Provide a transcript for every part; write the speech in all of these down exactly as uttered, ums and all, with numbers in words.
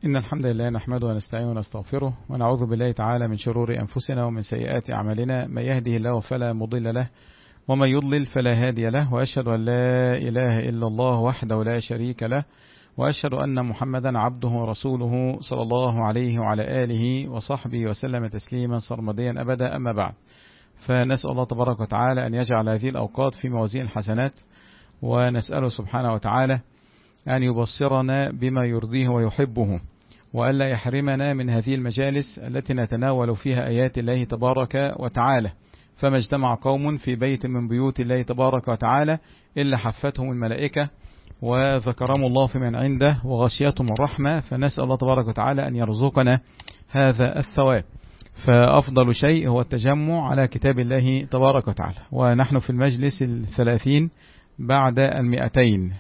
إن الحمد لله نحمده ونستعينه ونستغفره ونعوذ بالله تعالى من شرور أنفسنا ومن سيئات أعمالنا. من يهده الله فلا مضل له ومن يضلل فلا هادي له، وأشهد أن لا إله إلا الله وحده لا شريك له، وأشهد أن محمدا عبده ورسوله صلى الله عليه وعلى آله وصحبه وسلم تسليما سرمديا أبدا. أما بعد، فنسأل الله تبارك وتعالى أن يجعل هذه الأوقات في موازين الحسنات، ونسأله سبحانه وتعالى أن يبصرنا بما يرضيه ويحبه، وألا يحرمنا من هذه المجالس التي نتناول فيها آيات الله تبارك وتعالى. فما اجتمع قوم في بيت من بيوت الله تبارك وتعالى إلا حفتهم الملائكة وذكرهم الله في من عنده وغشيتهم الرحمة. فنسأل الله تبارك وتعالى أن يرزقنا هذا الثواب. فأفضل شيء هو التجمع على كتاب الله تبارك وتعالى، ونحن في المجلس الثلاثين بعد المئتين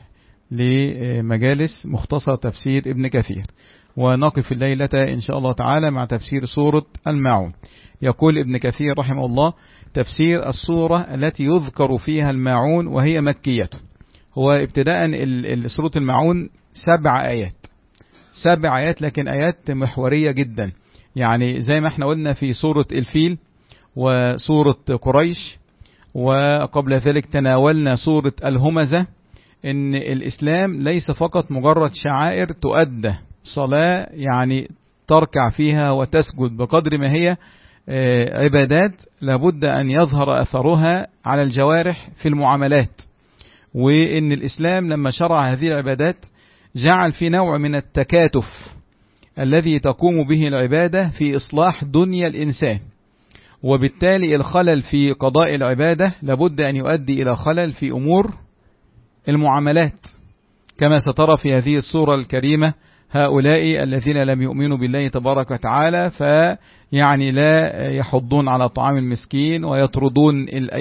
لمجالس مختصر تفسير ابن كثير، ونقف الليلة إن شاء الله تعالى مع تفسير سورة الماعون. يقول ابن كثير رحمه الله: تفسير السورة التي يذكر فيها الماعون وهي مكية. هو ابتداء سورة الماعون سبع آيات سبع آيات لكن آيات محورية جدا، يعني زي ما احنا قلنا في سورة الفيل وسورة قريش، وقبل ذلك تناولنا سورة الهمزة، ان الإسلام ليس فقط مجرد شعائر تؤدى صلاة يعني تركع فيها وتسجد، بقدر ما هي عبادات لابد أن يظهر أثرها على الجوارح في المعاملات. وإن الإسلام لما شرع هذه العبادات جعل في نوع من التكاتف الذي تقوم به العبادة في إصلاح دنيا الإنسان، وبالتالي الخلل في قضاء العبادة لابد أن يؤدي إلى خلل في أمور المعاملات، كما سترى في هذه السورة الكريمة هؤلاء الذين لم يؤمنوا بالله تبارك وتعالى، فيعني لا يحضون على طعام المسكين ويطردون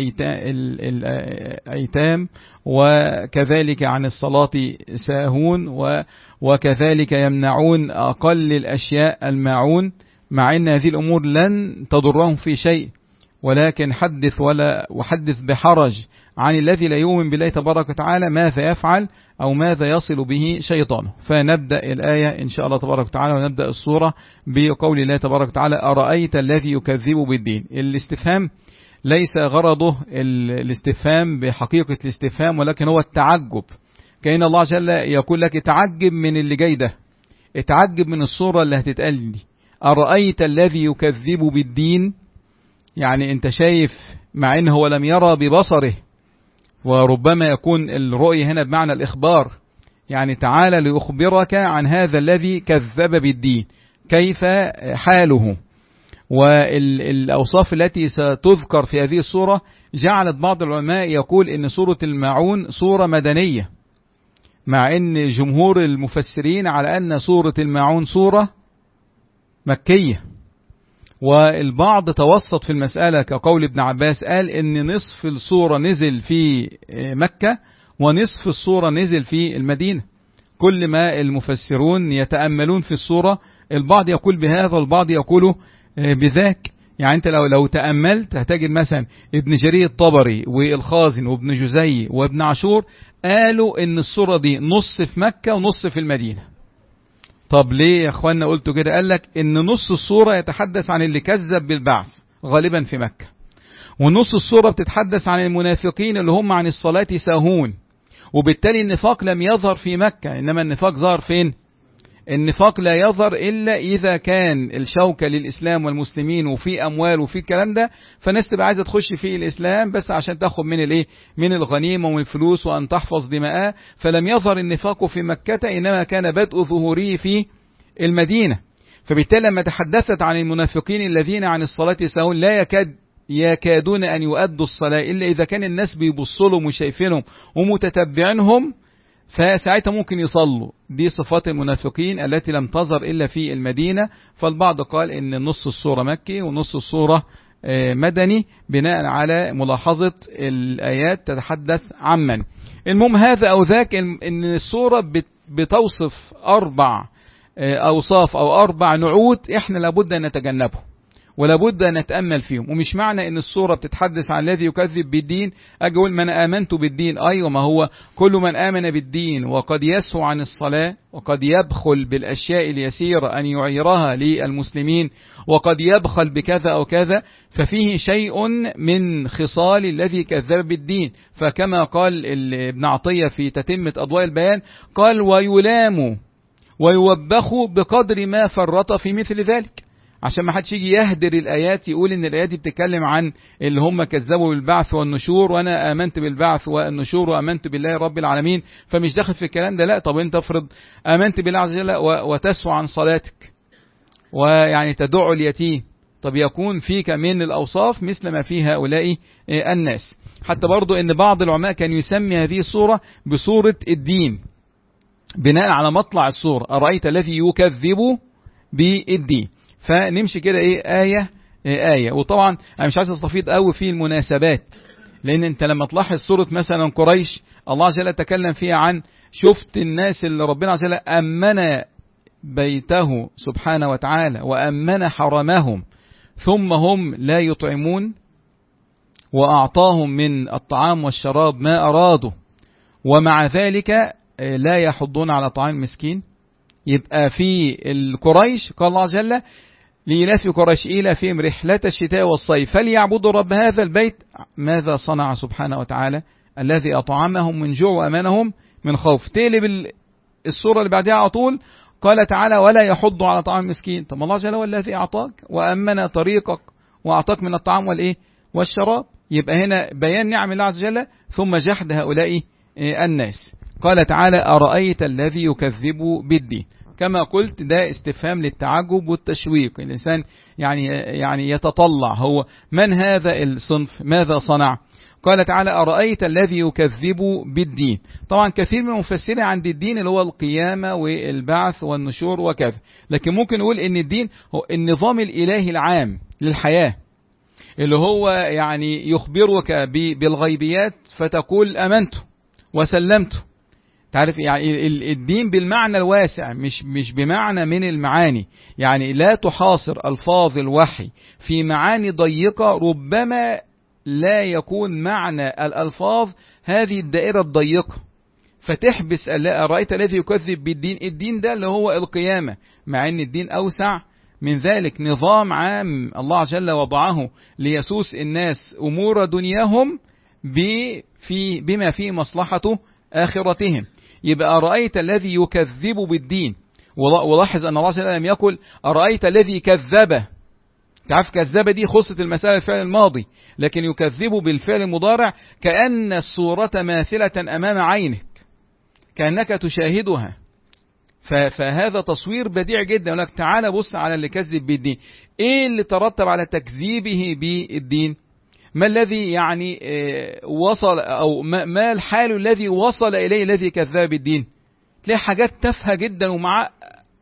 الأيتام، وكذلك عن الصلاة ساهون، وكذلك يمنعون أقل الأشياء الماعون، مع أن هذه الأمور لن تضرهم في شيء، ولكن حدث ولا وحدث بحرج عن الذي لا يؤمن بالله تبارك وتعالى ماذا يفعل أو ماذا يصل به شيطانه. فنبدأ الآية إن شاء الله تبارك وتعالى، ونبدأ السورة بقول الله تبارك وتعالى: أرأيت الذي يكذب بالدين. الاستفهام ليس غرضه الاستفهام بحقيقة الاستفهام، ولكن هو التعجب، كأن الله جل يقول لك اتعجب من اللي جاي ده، اتعجب من الصورة اللي هتتقال دي. أرأيت الذي يكذب بالدين، يعني انت شايف، مع انه هو لم يرى ببصره، وربما يكون الرؤية هنا بمعنى الإخبار، يعني تعالى ليخبرك عن هذا الذي كذب بالدين كيف حاله. والأوصاف التي ستذكر في هذه السورة جعلت بعض العلماء يقول إن سورة الماعون سورة مدنية، مع إن جمهور المفسرين على أن سورة الماعون سورة مكية. والبعض توسط في المسألة كقول ابن عباس، قال إن نصف السورة نزل في مكة ونصف السورة نزل في المدينة. كل ما المفسرون يتأملون في السورة، البعض يقول بهذا والبعض يقول بذاك. يعني أنت لو لو تأملت هتجد مثلا ابن جرير الطبري والخازن وابن جزي وابن عاشور قالوا إن السورة دي نص في مكة ونص في المدينة. طب ليه يا اخوانا قلتوا كده؟ قال لك ان نص السورة يتحدث عن اللي كذب بالبعث غالبا في مكة، ونص السورة بتتحدث عن المنافقين اللي هم عن الصلاة ساهون، وبالتالي النفاق لم يظهر في مكة، انما النفاق ظهر فين؟ النفاق لا يظهر الا اذا كان الشوكة للاسلام والمسلمين وفي اموال وفي الكلام ده، فالناس تبقى عايزة تخش في الاسلام بس عشان تاخد من الايه؟ من الغنيمة ومن الفلوس وان تحفظ دماءه. فلم يظهر النفاق في مكة، انما كان بدء ظهوره في المدينة. فبالتالي لما تحدثت عن المنافقين الذين عن الصلاة ساهون لا يكاد يكادون ان يؤدوا الصلاة الا اذا كان الناس بيبصوا وشايفينهم ومتتبعينهم، فساعتها ممكن يصلوا. دي صفات المنافقين التي لم تظهر إلا في المدينة. فالبعض قال إن نص السورة مكي ونص السورة مدني، بناء على ملاحظة الآيات تتحدث عمن. المهم هذا أو ذاك، إن السورة بتوصف أربع أوصاف أو أربع نعوت إحنا لابد أن نتجنبه، ولا بد أن نتأمل فيهم. ومش معنى أن السورة بتتحدث عن الذي يكذب بالدين أجي أقول من آمنت بالدين. أيوة، ما هو كل من آمن بالدين وقد يسهو عن الصلاة وقد يبخل بالأشياء اليسيرة أن يعيرها للمسلمين وقد يبخل بكذا أو كذا، ففيه شيء من خصال الذي كذب بالدين. فكما قال ابن عطية في تتمة أضواء البيان قال ويلام ويوبخ بقدر ما فرط في مثل ذلك، عشان ما حدش يجي يهدر الآيات يقول إن الآيات دي بتتكلم عن اللي هم كذبوا بالبعث والنشور وأنا آمنت بالبعث والنشور وآمنت بالله رب العالمين فمش داخل في الكلام ده. لا، طب أنت افرض آمنت بالله عز وجل وتسوى عن صلاتك ويعني تدع اليتيم، طب يكون فيك من الأوصاف مثل ما في هؤلاء الناس. حتى برضو إن بعض العلماء كان يسمي هذه الصورة بصورة الدين بناء على مطلع الصورة، أرأيت الذي يكذب بالدين. فنمشي كده ايه آية إيه آية. وطبعا انا مش عايز استفيض قوي في المناسبات، لان انت لما تلاحظ سورة مثلا قريش الله عز وجل تكلم فيها عن شفت الناس اللي ربنا عز وجل أمن بيته سبحانه وتعالى وأمن حرمهم ثم هم لا يطعمون وأعطاهم من الطعام والشراب ما أرادوا ومع ذلك لا يحضون على طعام المسكين. يبقى في القريش قال الله عز وجل لإلاف قريش إيلافهم رحلة الشتاء والصيف فليعبدوا رب هذا البيت. ماذا صنع سبحانه وتعالى؟ الذي أطعمهم من جوع وأمانهم من خوف. تقلب السورة اللي بعدها على طول قال تعالى ولا يحض على طعام المسكين. طب الله جل وعلا الذي أعطاك وأمن طريقك وأعطاك من الطعام والإيه والشراب. يبقى هنا بيان نعم الله عز وجل ثم جحد هؤلاء الناس. قال تعالى أرأيت الذي يكذب بالدين. كما قلت ده استفهام للتعجب والتشويق، الإنسان يعني يعني يتطلع هو من هذا الصنف ماذا صنع. قال تعالى أرأيت الذي يكذب بالدين. طبعا كثير من المفسرين عند الدين اللي هو القيامة والبعث والنشور وكذا، لكن ممكن نقول ان الدين هو النظام الإلهي العام للحياة اللي هو يعني يخبرك بالغيبيات فتقول أمنت وسلمت. تعرف يعني الدين بالمعنى الواسع مش مش بمعنى من المعاني، يعني لا تحاصر ألفاظ الوحي في معاني ضيقة ربما لا يكون معنى الألفاظ هذه الدائرة الضيقة فتحبس. أرأيت الذي يكذب بالدين، الدين ده اللي هو القيامة، مع أن الدين أوسع من ذلك، نظام عام الله عز وجل وضعه ليسوس الناس أمور دنياهم في بما فيه مصلحة آخرتهم. يبقى أرأيت الذي يكذب بالدين، ولاحظ أن الله عز وجل لم يقل أرأيت الذي كذب. تعرف كذب دي خصت المسألة الفعل الماضي، لكن يكذب بالفعل المضارع كأن الصورة ماثلة أمام عينك كأنك تشاهدها. فهذا تصوير بديع جدا. لك تعالى بص على اللي كذب بالدين، ايه اللي ترتب على تكذيبه بالدين؟ ما الذي يعني وصل او ما الحال الذي وصل اليه الذي كذب بالدين؟ تلاقي حاجات تافهه جدا ومع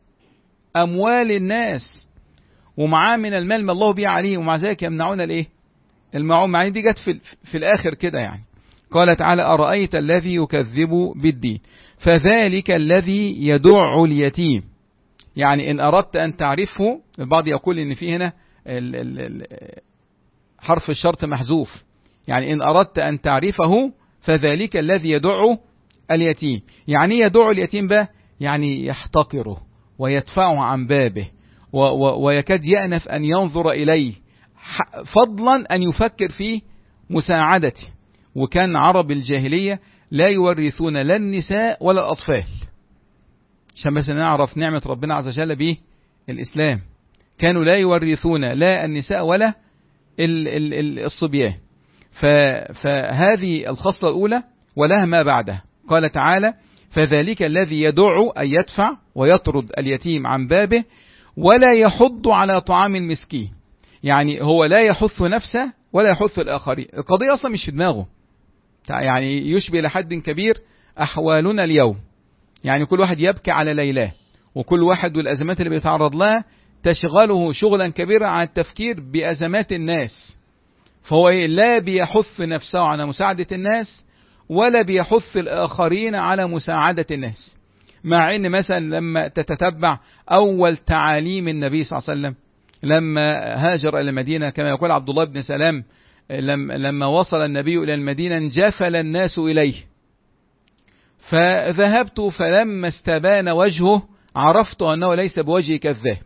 اموال الناس ومعاه من المال ما الله به عليه ومع ذلك يمنعون الايه المعون. معني دي جت في, في الاخر كده. يعني قال تعالى أرأيت الذي يكذب بالدين فذلك الذي يدع اليتيم. يعني إن أردت أن تعرفه، البعض يقول إن في هنا ال ال ال حرف الشرط محذوف، يعني إن أردت أن تعرفه فذلك الذي يدع اليتيم. يعني يدع اليتيم بقى يعني يحتقره ويدفعه عن بابه ويكاد يأنف أن ينظر إليه، فضلا أن يفكر في مساعدته. وكان عرب الجاهلية لا يورثون لا النساء ولا الأطفال، عشان بس نعرف نعمة ربنا عز وجل به الإسلام. كانوا لا يورثون لا النساء ولا الصبيان. فهذه الخصلة الأولى ولها ما بعدها. قال تعالى فذلك الذي يدع أن يدفع ويطرد اليتيم عن بابه ولا يحض على طعام المسكين. يعني هو لا يحث نفسه ولا يحث الآخرين. القضية أصلا مش في دماغه، يعني يشبه لحد كبير أحوالنا اليوم. يعني كل واحد يبكي على ليلاه، وكل واحد والأزمات اللي بيتعرض لها تشغله شغلا كبيرا عن التفكير بأزمات الناس. فهو لا بيحث نفسه على مساعدة الناس ولا بيحث الآخرين على مساعدة الناس. مع أن مثلا لما تتتبع أول تعاليم النبي صلى الله عليه وسلم لما هاجر إلى المدينة، كما يقول عبد الله بن سلام لما وصل النبي إلى المدينة انجفل الناس إليه، فذهبت فلما استبان وجهه عرفت أنه ليس بوجه كذاب،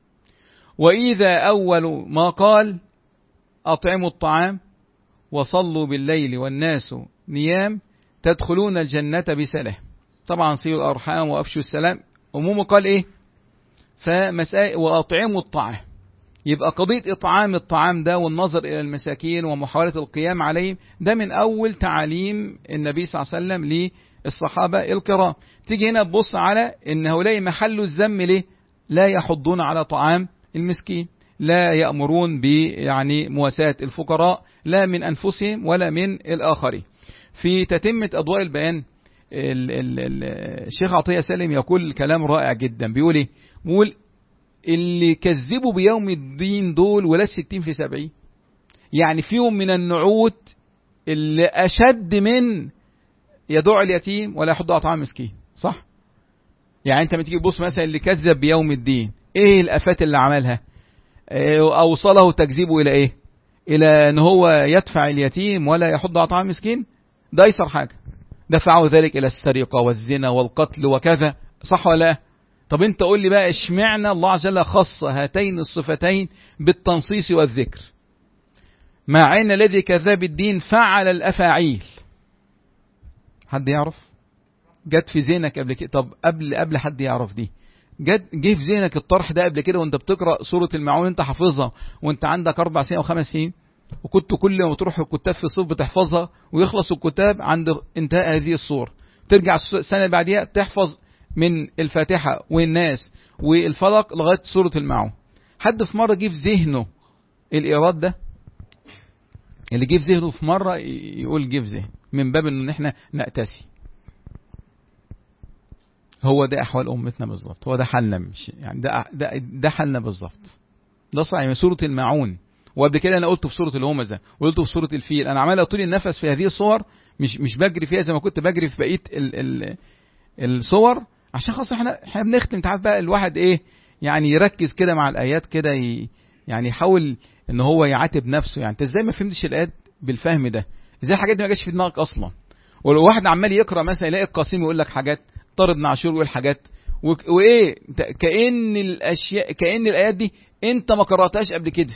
وإذا أول ما قال أطعموا الطعام وصلوا بالليل والناس نيام تدخلون الجنة بسلام. طبعا صلوا الأرحام وأفشوا السلام، عموما قال إيه؟ فمسائل وأطعموا الطعام، يبقى قضية إطعام الطعام ده والنظر إلى المساكين ومحاولة القيام عليهم ده من أول تعاليم النبي صلى الله عليه وسلم للصحابة الكرام. تيجي هنا تبص على إن هؤلاء محل الذم ليه؟ لا يحضون على طعام المسكين، لا يأمرون يعني مواساة الفقراء لا من أنفسهم ولا من الآخرين. في تتمة أضواء البيان ال ال ال الشيخ عطية سالم يقول كلام رائع جدا، بيقول إيه؟ بيقول اللي كذبوا بيوم الدين دول ولا ستين في سبعين، يعني فيهم من النعوت اللي أشد من يدع اليتيم ولا يحض على طعام مسكين، صح؟ يعني أنت ما تيجي تبص مثلا اللي كذب بيوم الدين إيه الآفات اللي عملها؟ أوصله تكذيبه إلى إيه؟ إلى أن هو يدفع اليتيم ولا يحض على طعام مسكين، ده أيسر حاجة، دفعوا ذلك إلى السرقة والزنا والقتل وكذا، صح ولا لا؟ طب انت قول لي بقى اشمعنى الله عز وجل خص هاتين الصفتين بالتنصيص والذكر، مع ان الذي كذاب الدين فعل الافاعيل؟ حد يعرف؟ جت في ذهنك قبل كده؟ طب قبل قبل حد يعرف دي جت جه في ذهنك الطرح ده قبل كده وانت بتقرا سوره المعون انت حافظها وانت عندك اربع سنين او خمس سنين، وكنت كل ما تروح الكتاب في الصيف بتحفظها ويخلص الكتاب عند انتهاء هذه السوره، ترجع السنه اللي بعديها تحفظ من الفاتحة والناس والفلق لغاية سورة المعون؟ حد في مرة جه في ذهنه الإيراد ده؟ اللي جه في ذهنه في مرة يقول جه في ذهنه من باب ان احنا نأتسي. هو ده أحوال أمتنا بالظبط، هو ده حالنا، مش يعني ده ده ده حالنا بالظبط. ده صحيح من سورة المعون، وقبل كده أنا قلت في سورة الهمزة وقلت في سورة الفيل، أنا عمال أطول النفس في هذه الصور، مش مش بجري فيها زي ما كنت بجري في بقية ال ال الصور، عشان خاص احنا احنا بنختم. تعرف بقى الواحد ايه يعني يركز كده مع الايات كده، يعني يحاول ان هو يعاتب نفسه، يعني انت ازاي ما فهمتش الايات بالفهم ده؟ ازاي الحاجات دي ما جاتش في دماغك اصلا؟ ولو واحد عمال يقرا مثلا يلاقي القاسم يقول لك حاجات، طارق بن عاشور يقول حاجات، وايه كأن الاشياء كأن الايات دي انت ما قراتهاش قبل كده.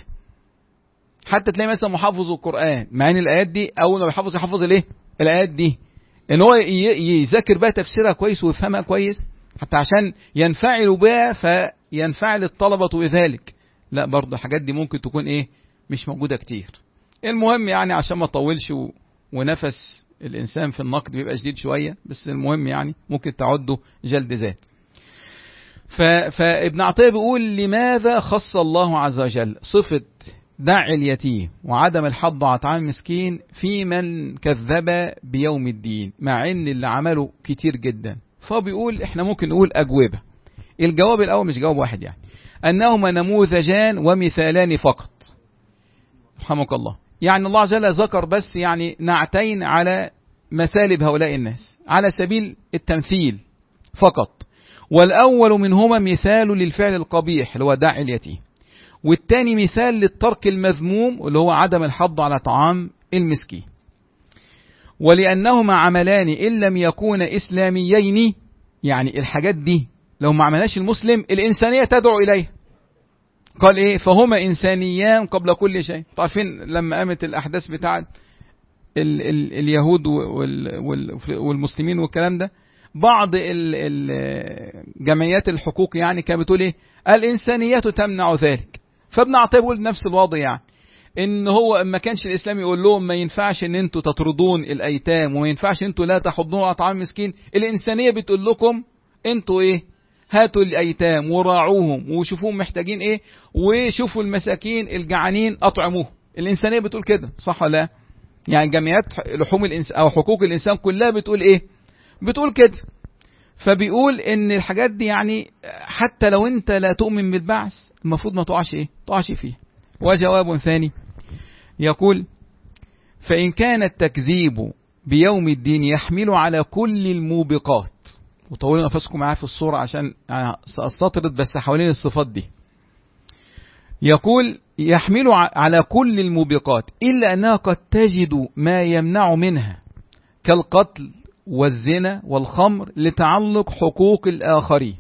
حتى تلاقي مثلا محافظ القرآن مع ان الايات دي اول ما بيحفظ يحفظ الايه الايات دي، ان هو يذاكر بقى تفسيرها كويس ويفهمها كويس حتى عشان ينفعل بها فينفعل الطلبة بذلك. لا برضه الحاجات دي ممكن تكون ايه مش موجودة كتير. المهم يعني عشان ما اطولش و... ونفس الانسان في النقد بيبقى شديد شوية، بس المهم يعني ممكن تعده جلد ذات. ف... فابن عطية بيقول لماذا خص الله عز وجل صفة دع اليتيم وعدم الحض على طعام مسكين في من كذب بيوم الدين، مع ان اللي عمله كتير جدا؟ فبيقول احنا ممكن نقول اجوبة. الجواب الاول مش جواب واحد، يعني انهما نموذجان ومثالان فقط، رحمك الله. يعني الله عز وجل ذكر بس يعني نعتين على مسالب هؤلاء الناس على سبيل التمثيل فقط، والاول منهما مثال للفعل القبيح اللي هو دع اليتيم، والتاني مثال للترك المذموم اللي هو عدم الحض على طعام المسكين. ولأنهما عملان إن لم يكون إسلاميين، يعني الحاجات دي لو ما عملهاش المسلم الإنسانية تدعو إليه. قال إيه؟ فهما إنسانيان قبل كل شيء. تعرفين لما قامت الأحداث بتاعت ال ال اليهود وال وال والمسلمين والكلام ده، بعض الجمعيات الحقوق يعني كانت بتقول إيه؟ الإنسانية تمنع ذلك. فابن عطية بيقول نفس الوضع، يعني ان هو ما كانش الاسلام يقول لهم ما ينفعش ان انتوا تطردون الايتام وما ينفعش انتوا لا تحضنوا على طعام مسكين، الانسانيه بتقول لكم انتوا ايه؟ هاتوا الايتام وراعوهم وشوفوهم محتاجين ايه، وشوفوا المساكين الجعانين اطعموهم. الانسانيه بتقول كده، صح ولا لا؟ يعني جمعيات لحوم الانسان او حقوق الانسان كلها بتقول ايه؟ بتقول كده. فبيقول ان الحاجات دي يعني حتى لو انت لا تؤمن بالبعث المفروض ما تقعش ايه؟ تقعش فيه. وجواب ثاني يقول فإن كان التكذيب بيوم الدين يحمل على كل الموبقات، وطولوا نفسكم معايا في الصورة عشان سأستطرد بس حوالين الصفات دي. يقول يحمل على كل الموبقات إلا أنها قد تجد ما يمنع منها كالقتل والزنا والخمر لتعلق حقوق الآخرين،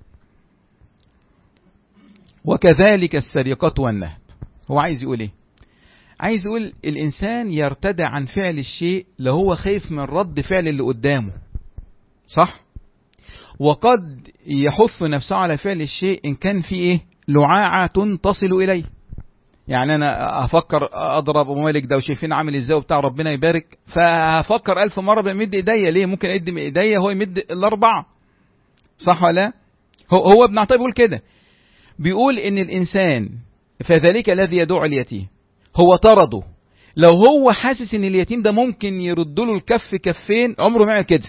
وكذلك السرقة والنهب. هو عايز يقول ايه؟ عايز يقول الإنسان يرتدع عن فعل الشيء لو هو خايف من رد فعل اللي قدامه، صح؟ وقد يحث نفسه على فعل الشيء إن كان في إيه؟ لعاعة تصل إليه. يعني أنا أفكر أضرب أبو مالك ده وشايفين عامل إزاي وبتاع ربنا يبارك، فهفكر ألف مرة بمد إيديا. ليه؟ ممكن أدي من إيديا هو يمد الأربعة، صح ولا؟ هو هو ابن عطية بيقول كده، بيقول إن الإنسان فذلك الذي يدعو اليتيم هو طرده. لو هو حاسس إن اليتيم ده ممكن يرد له الكف كفين عمره ما يعمل كده.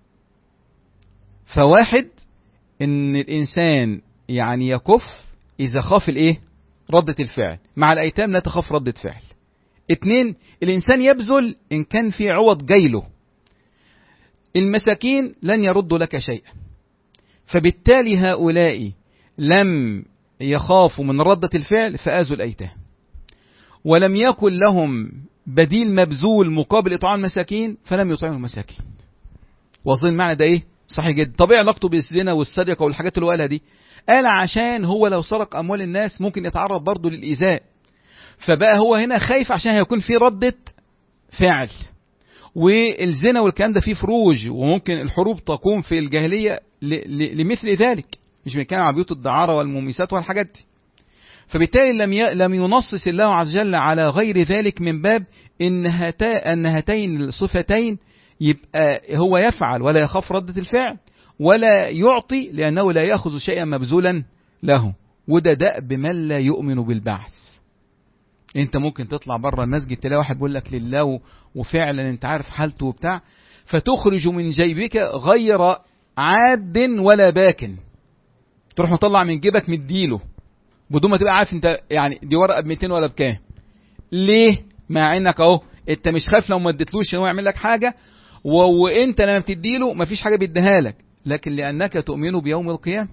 فواحد إن الإنسان يعني يكف إذا خاف الإيه؟ ردة الفعل. مع الأيتام لا تخاف ردة فعل. اتنين، الإنسان يبذل إن كان في عوض جايله. المساكين لن يردوا لك شيئا، فبالتالي هؤلاء لم يخافوا من ردة الفعل فآذوا الأيتام، ولم يكن لهم بديل مبذول مقابل إطعام المساكين فلم يطعموا المساكين. وأظن معنى ده إيه؟ صحيح جدا. طبيعي علاقته بالزنا والسرقة والحاجات اللي قالها دي، قال عشان هو لو سرق أموال الناس ممكن يتعرض برضه للإيذاء، فبقى هو هنا خايف عشان هيكون في ردة فعل. والزنا والكلام ده فيه فروج، وممكن الحروب تقوم في الجاهلية لمثل ذلك، مش بنتكلم على بيوت الدعارة والمومسات والحاجات دي. فبالتالي لم لم ينصص الله عز وجل على غير ذلك من باب إن هتا أن هاتين الصفتين يبقى هو يفعل ولا يخاف ردة الفعل، ولا يعطي لأنه لا يأخذ شيئا مبذولا له. وده دأب من لا يؤمن بالبعث. انت ممكن تطلع بره المسجد تلاقي واحد بيقول لك لله وفعلا انت عارف حالته وبتاع، فتخرج من جيبك غير عاد ولا باكن، تروح مطلع من جيبك مديله بدون ما تبقى عارف انت يعني دي ورقه ب مئتين ولا بكام. ليه؟ مع انك اهو انت مش خايف لو ما اديتلوش هو يعمل لك حاجه، وانت لما بتديله ما فيش حاجه بيديها لك، لكن لانك تؤمن بيوم القيامه.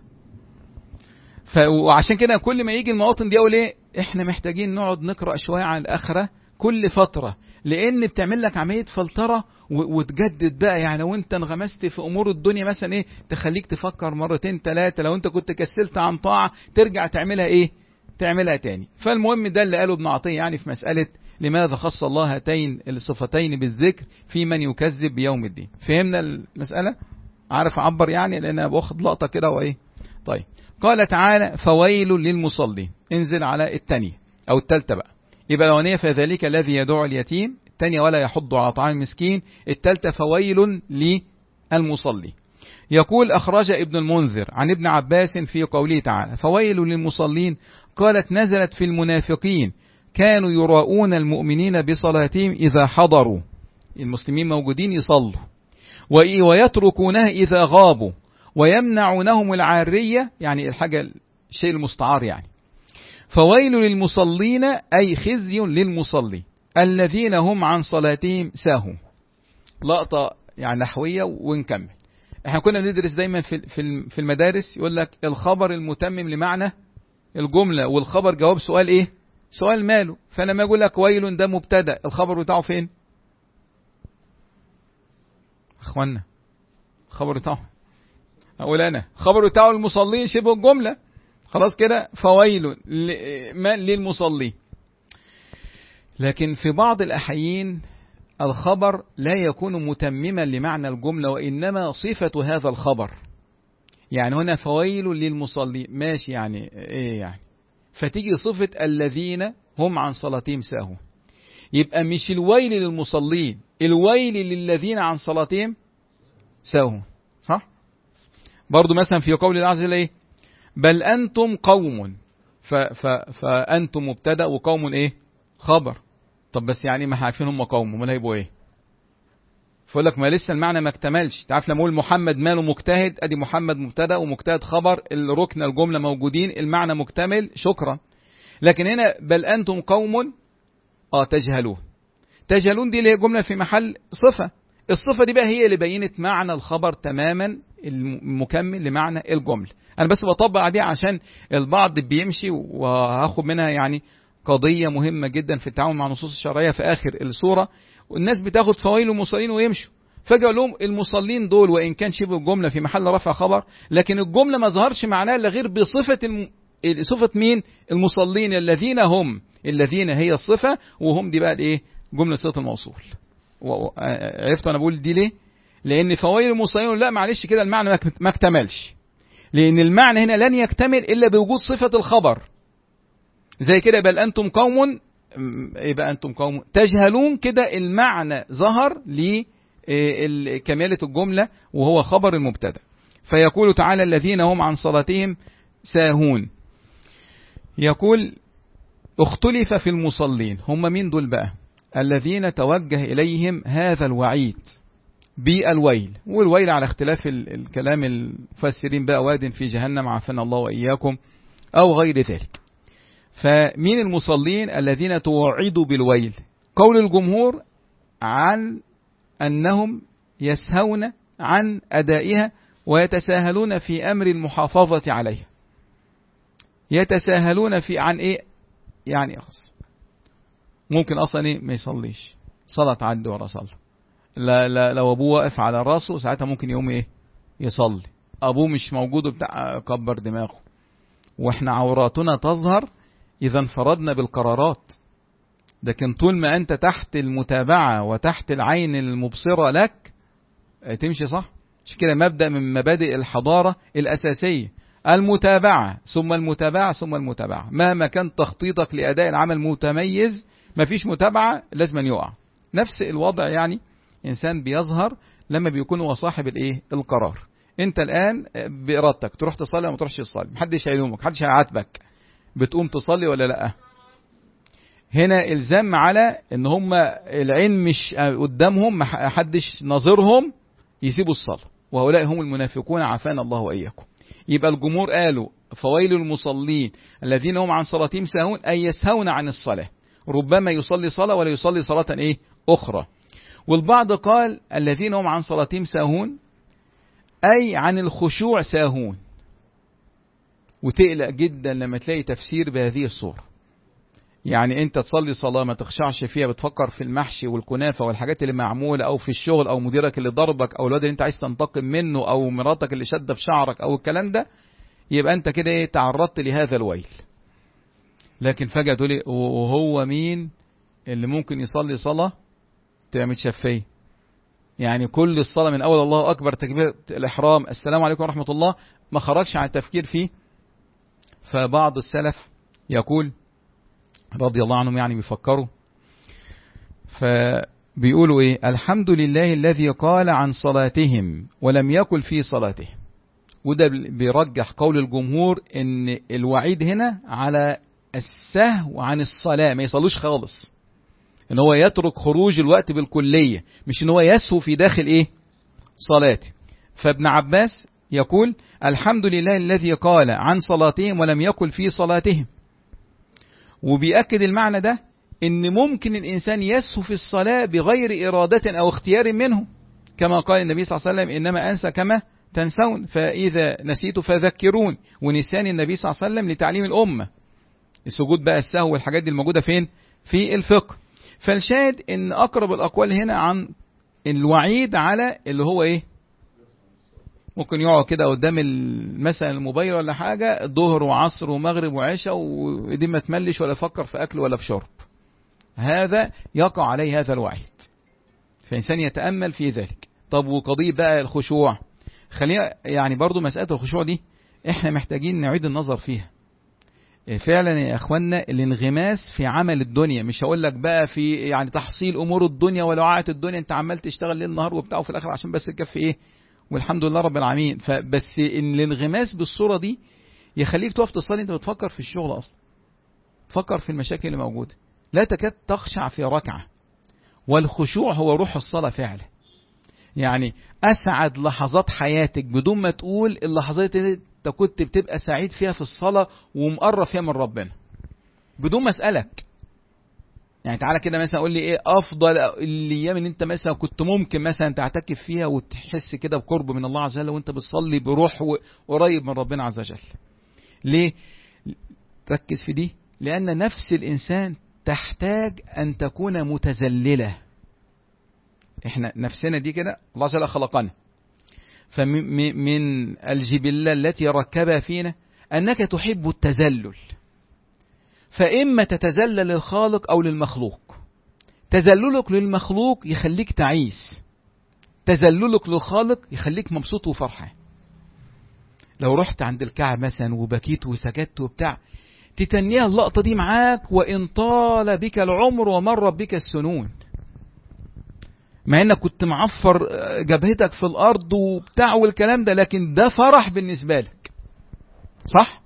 وعشان كده كل ما يجي المواطن دي اقول ايه؟ احنا محتاجين نقعد نقرا شويه عن الاخره كل فتره، لان بتعمل لك عمليه فلتره وتجدد بقى. يعني لو انت انغمست في امور الدنيا مثلا ايه، تخليك تفكر مرتين ثلاثه. لو انت كنت كسلت عن طاعه ترجع تعملها ايه؟ تعملها تاني. فالمهم ده اللي قاله ابن عطيه يعني في مساله لماذا خص الله هاتين الصفتين بالذكر في من يكذب بيوم الدين. فهمنا المساله؟ عارف اعبر يعني، لان انا باخد لقطه كده وايه. طيب قال تعالى فويل للمصلين. انزل على الثانية أو الثالثة بقى. يبقى الأولانية فذلك الذي يدعو اليتيم، الثانية ولا يحض على طعام المسكين، الثالثة فويل للمصلي. يقول أخرج ابن المنذر عن ابن عباس في قوله تعالى فويل للمصلين، قالت نزلت في المنافقين كانوا يراؤون المؤمنين بصلاتهم إذا حضروا، المسلمين موجودين يصلوا، ويتركونها إذا غابوا، ويمنعونهم العارية، يعني الحاجة الشيء المستعار يعني. فويل للمصلين أي خزي للمصلي الذين هم عن صلاتهم ساهون. لقطة يعني نحوية ونكمل. احنا كنا ندرس دايما في في المدارس يقول لك الخبر المتمم لمعنى الجملة، والخبر جواب سؤال ايه؟ سؤال ماله. فلما يقول لك ويل ده مبتدأ، الخبر بتاعه فين؟ اخوانا الخبر بتاعه أقول أنا خبر بتاعه المصلين شبه الجملة، خلاص كده. فويل للمصلين. لكن في بعض الأحيان الخبر لا يكون متمما لمعنى الجملة، وإنما صفة هذا الخبر. يعني هنا فويل للمصلين ماشي، يعني إيه يعني؟ فتيجي صفة الذين هم عن صلاتهم ساهون، يبقى مش الويل للمصلين، الويل للذين عن صلاتهم ساهون، صح؟ برضو مثلا في قول الله عز وجل ايه؟ بل انتم قوم، ف ف فانتم مبتدا وقوم ايه؟ خبر. طب بس يعني ما عارفين هم قوم، امال هيبقوا ايه؟ فيقول لك ما لسه المعنى ما اكتملش. تعرف لما اقول محمد ماله مجتهد، ادي محمد مبتدا ومجتهد خبر، الركن الجمله موجودين، المعنى مكتمل، شكرا. لكن هنا بل انتم قوم اه تجهلون. تجهلون دي اللي هي جمله في محل صفه، الصفة دي بقى هي اللي بينت معنى الخبر تماما المكمل لمعنى الجملة. أنا بس بطبق عليه عشان البعض بيمشي، وهاخد منها يعني قضية مهمة جدا في التعامل مع النصوص الشرعية في آخر السورة، والناس بتاخد فوائل المصلين ويمشوا، فجأة لهم المصلين دول وإن كان شبه الجملة في محل رفع خبر، لكن الجملة ما ظهرش معناها إلا غير بصفة الم... صفة مين؟ المصلين الذين هم، الذين هي الصفة، وهم دي بقى الايه؟ جملة صلة الموصول. عرفتوا انا بقول دي ليه؟ لان فوائل المصلين لا معلش كده المعنى ما اكتملش، لان المعنى هنا لن يكتمل الا بوجود صفة الخبر. زي كده بل انتم قوم، يبقى انتم قوم تجهلون، كده المعنى ظهر لكمالة الجملة وهو خبر المبتدا. فيقول تعالى الذين هم عن صلاتهم ساهون. يقول اختلف في المصلين، هم مين دول بقى؟ الذين توجه إليهم هذا الوعيد بالويل، والويل على اختلاف الكلام المفسرين بقى واد في جهنم عافانا الله وإياكم أو غير ذلك. فمين المصلين الذين توعدوا بالويل؟ قول الجمهور عن أنهم يسهون عن أدائها ويتساهلون في أمر المحافظة عليها. يتساهلون في عن إيه؟ يعني أخص ممكن أصلا إيه؟ ما يصليش صلاة تعدي ورا صلاة، لا لا لو أبوه واقف على راسه ساعتها ممكن يوم إيه؟ يصلي. أبوه مش موجود بتاع كبر دماغه. وإحنا عوراتنا تظهر إذا انفردنا بالقرارات، لكن طول ما أنت تحت المتابعة وتحت العين المبصرة لك تمشي صح. مش كده مبدأ من مبادئ الحضارة الأساسية، المتابعة ثم المتابعة ثم المتابعة. مهما كان تخطيطك لأداء العمل متميز، مفيش متابعة لازم يقع. نفس الوضع يعني إنسان بيظهر لما بيكون هو صاحب الإيه؟ القرار. أنت الآن بإرادتك تروح تصلي وما تروحش تصلي، محدش هيلومك، محدش هيعاتبك، بتقوم تصلي ولا لأ. هنا إلزام على إن هم العين مش قدامهم، محدش ناظرهم، يسيبوا الصلاة، وهؤلاء هم المنافقون عافانا الله وإياكم. يبقى الجمهور قالوا فويل المصلين الذين هم عن صلاتهم ساهون، أي يسهون عن الصلاة، ربما يصلي صلاة ولا يصلي صلاة إيه؟ أخرى. والبعض قال الذين هم عن صلاتهم ساهون أي عن الخشوع ساهون. وتقلق جدا لما تلاقي تفسير بهذه الصورة. يعني انت تصلي صلاة ما تخشعش فيها، بتفكر في المحشي والكنافة والحاجات اللي معمولة، او في الشغل، او مديرك اللي ضربك، او الواد اللي انت عايز تنتقم منه، او مراتك اللي شادة في شعرك، او الكلام ده، يبقى انت كده ايه؟ تعرضت لهذا الويل. لكن فجأة تقولي وهو مين اللي ممكن يصلي صلاة تبقى متشفية؟ يعني كل الصلاة من اول الله اكبر تكبيرة الاحرام السلام عليكم ورحمة الله ما خرجش عن التفكير فيه. فبعض السلف يقول رضي الله عنهم يعني بيفكروا، فبيقولوا ايه؟ الحمد لله الذي قال عن صلاتهم ولم يقل في صلاتهم. وده بيرجح قول الجمهور ان الوعيد هنا على السهو عن الصلاة، ما يصلوش خالص، ان هو يترك خروج الوقت بالكلية، مش ان هو يسهو في داخل ايه؟ صلاته. فابن عباس يقول الحمد لله الذي قال عن صلاتهم ولم يقل في صلاتهم. وبيأكد المعنى ده ان ممكن الانسان يسهو في الصلاة بغير ارادة او اختيار منه، كما قال النبي صلى الله عليه وسلم انما انسى كما تنسون فاذا نسيت فذكرون. ونسيان النبي صلى الله عليه وسلم لتعليم الامة. السجود بقى السهو والحاجات دي الموجودة فين؟ في الفقه. فالشاهد ان اقرب الاقوال هنا عن الوعيد على اللي هو ايه؟ ممكن يقعد كده قدام مثلا الموبايل ولا حاجة ظهر وعصر ومغرب وعشاء ودي ما تملش ولا يفكر في أكل ولا في شرب، هذا يقع عليه هذا الوعيد. فإنسان يتأمل في ذلك. طب وقضية بقى الخشوع، خلينا يعني برضو مسألة الخشوع دي احنا محتاجين نعيد النظر فيها فعلا يا اخوانا. الانغماس في عمل الدنيا، مش هقول لك بقى في يعني تحصيل امور الدنيا ولوعات الدنيا، انت عمال تشتغل ليل نهار وبتاع وفي الاخر عشان بس تكفي ايه والحمد لله رب العالمين. فبس ان الانغماس بالصورة دي يخليك تقف تصلي انت بتفكر في الشغل اصلا، تفكر في المشاكل اللي موجودة، لا تكاد تخشع في ركعة. والخشوع هو روح الصلاة فعلا. يعني اسعد لحظات حياتك بدون ما تقول اللحظات اللي انت كنت بتبقى سعيد فيها في الصلاة ومقرب فيها من ربنا بدون ما اسألك. يعني تعالى كده مثلا قول لي ايه افضل الايام اللي انت مثلا كنت ممكن مثلا تعتكف فيها وتحس كده بقرب من الله عز وجل وانت بتصلي بروح قريب من ربنا عز وجل. ليه تركز في دي؟ لان نفس الانسان تحتاج ان تكون متذللة. احنا نفسنا دي كده الله عز وجل خلقنا، فمن الجبلة التي ركبها فينا انك تحب التذلل، فإما تتذلل للخالق أو للمخلوق. تذللك للمخلوق يخليك تعيس، تذللك للخالق يخليك مبسوط وفرحان. لو رحت عند الكعب مثلا وبكيت وسكت وبتاع، تتنيها اللقطة دي معاك وإن طال بك العمر ومر بك السنون، مع انك كنت معفر جبهتك في الأرض وبتاع والكلام ده، لكن ده فرح بالنسبة لك، صح؟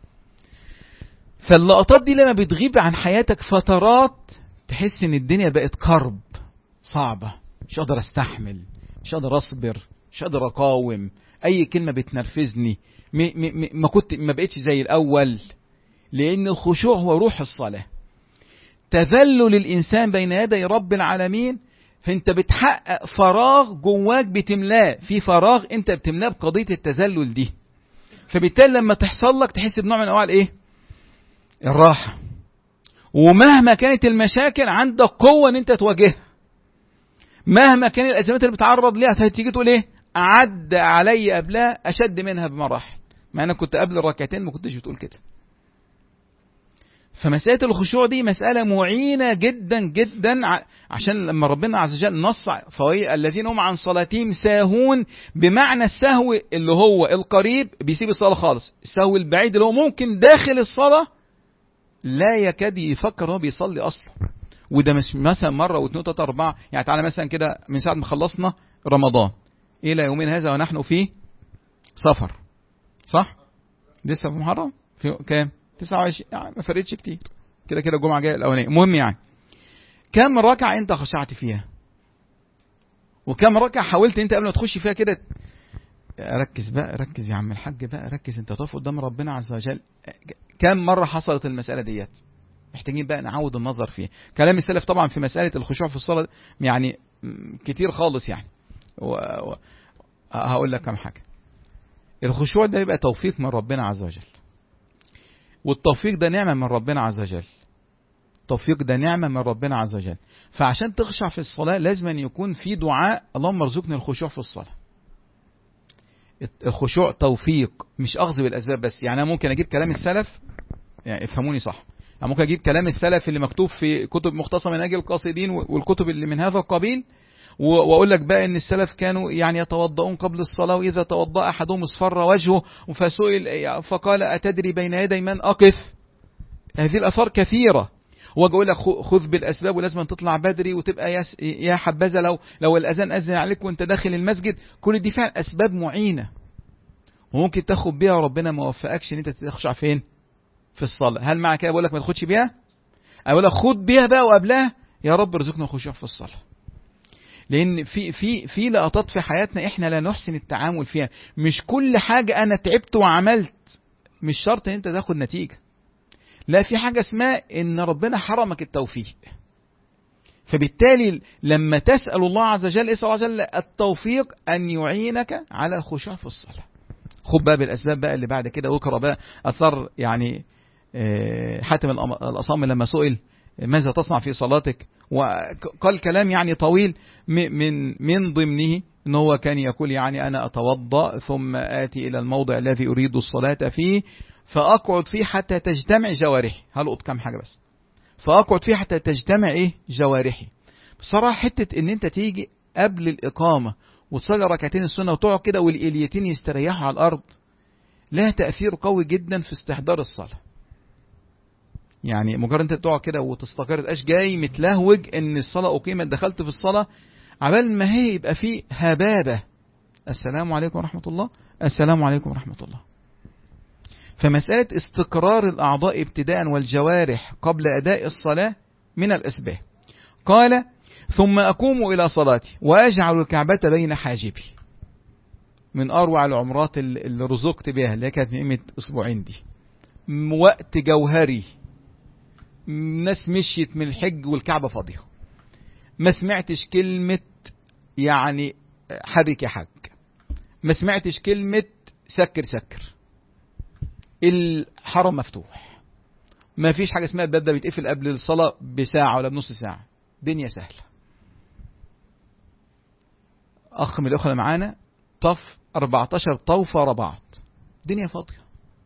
فاللقطات دي لما بتغيب عن حياتك فترات تحس ان الدنيا بقت كرب صعبة، مش قادر استحمل، مش قادر اصبر، مش قادر اقاوم، اي كلمة بتنرفزني، م م م ما كنت ما بقتش زي الاول. لان الخشوع هو روح الصلاة. تذلل الانسان بين يدي رب العالمين، فانت بتحقق فراغ جواك بتملاه، في فراغ انت بتملاه بقضية التذلل دي. فبالتالي لما تحصل لك تحس بنوع من انواع الايه؟ الراحة. ومهما كانت المشاكل عندك قوة ان انت تواجهها، مهما كان الازمات اللي بتعرض ليها هتيجي تقول ايه؟ عد علي قبلها اشد منها بمراحل، مع انا كنت قبل الركعتين ما كنتش بتقول كده. فمسألة الخشوع دي مسألة معينة جدا جدا، عشان لما ربنا عز وجل نص فوي الذين هم عن صلاتهم ساهون، بمعنى السهو اللي هو القريب بيسيب الصلاة خالص، السهو البعيد اللي هو ممكن داخل الصلاة لا يكاد يفكر هو بيصلي اصلا. وده مش مثلا مره واثنين وثلاثه اربعه، يعني تعالى مثلا كده من ساعه ما خلصنا رمضان الى يومين هذا ونحن في سفر، صح؟ لسه في محرم في كام؟ تسعة وعشرين، يعني ما فرقتش كتير، كده كده الجمعه جايه الاولانيه. المهم يعني كم ركعه انت خشعت فيها؟ وكم ركعه حاولت انت قبل ما تخش فيها كده؟ ركز بقى، ركز يا عم الحاج بقى، ركز، انت تقف قدام ربنا عز وجل. كم مره حصلت المساله ديت؟ محتاجين بقى نعود النظر فيه. كلام السلف طبعا في مسألة الخشوع في الصلاة يعني كتير خالص يعني، وهقول لك كم حاجة. الخشوع ده يبقى توفيق من ربنا عز وجل، والتوفيق ده نعمة من ربنا عز وجل، التوفيق ده نعمة من ربنا عز وجل. فعشان تخشع في الصلاة لازم أن يكون في دعاء اللهم ارزقني الخشوع في الصلاة. الخشوع توفيق مش أخذ بالأسباب بس. يعني أنا ممكن أجيب كلام السلف، يعني افهموني صح، يعني ممكن اجيب كلام السلف اللي مكتوب في كتب مختصرة من اجل القاصدين والكتب اللي من هذا القبيل، واقول لك بقى ان السلف كانوا يعني يتوضؤون قبل الصلاة، واذا توضأ احدهم اصفر وجهه فسئل فقال اتدري بين يدي من اقف. هذه الاثار كثيرة. واجي اقول لك خذ بالاسباب ولازم تطلع بدري وتبقى يا حبذا لو لو الاذان اذن عليك وانت داخل المسجد. كل دي فعلا اسباب معينة وممكن تاخد بيها وربنا ما وفقكش ان انت تخشع فين؟ في الصلاة. هل معنى كده بقول لك ما تاخدش بيها؟ اقول لك خد بيها بقى وقبلها يا رب ارزقنا الخشوع في الصلاة. لان في في في لقطات في حياتنا احنا لا نحسن التعامل فيها. مش كل حاجة انا تعبت وعملت مش شرط ان انت تاخد نتيجة. لا، في حاجة اسمها ان ربنا حرمك التوفيق. فبالتالي لما تسأل الله عز وجل اسأل الله عز وجل التوفيق ان يعينك على الخشوع في الصلاة. خد بقى بالاسباب بقى اللي بعد كده. وكرة بقى اثر يعني حاتم الأصم لما سئل ماذا تصنع في صلاتك، وقال كلام يعني طويل من من ضمنه ان هو كان يقول يعني انا اتوضأ ثم آتي الى الموضع الذي اريد الصلاة فيه فاقعد فيه حتى تجتمع جوارحي. هلقط كام حاجة بس. فاقعد فيه حتى تجتمع ايه جوارحي. بصراحة حتة ان انت تيجي قبل الاقامة وتصلي ركعتين السنة وتقعد كده والإليتين يستريحوا على الارض لها تأثير قوي جدا في استحضار الصلاة. يعني مجرد انت تقعد كده وتستقر تبقاش جاي متلهوج ان الصلاة اقيمت دخلت في الصلاة، عبال ما هي يبقى في هبابة السلام عليكم ورحمة الله السلام عليكم ورحمة الله. فمسألة استقرار الأعضاء ابتداء والجوارح قبل أداء الصلاة من الأسباب. قال ثم أقوم إلى صلاتي وأجعل الكعبة بين حاجبي. من أروع العمرات اللي رزقت بها اللي كانت نعمة أسبوعين دي، وقت جوهري ناس مشيت من الحج والكعبة فاضية، ما سمعتش كلمة يعني حرك يا حاج، ما سمعتش كلمة سكر سكر، الحرم مفتوح، ما فيش حاجة اسمها الباب ده بيتقفل قبل الصلاة بساعة ولا بنص ساعة، دنيا سهلة. أخ من الأخوة اللي معانا طف أربعتاشر طوفة ورا بعض، دنيا فاضية.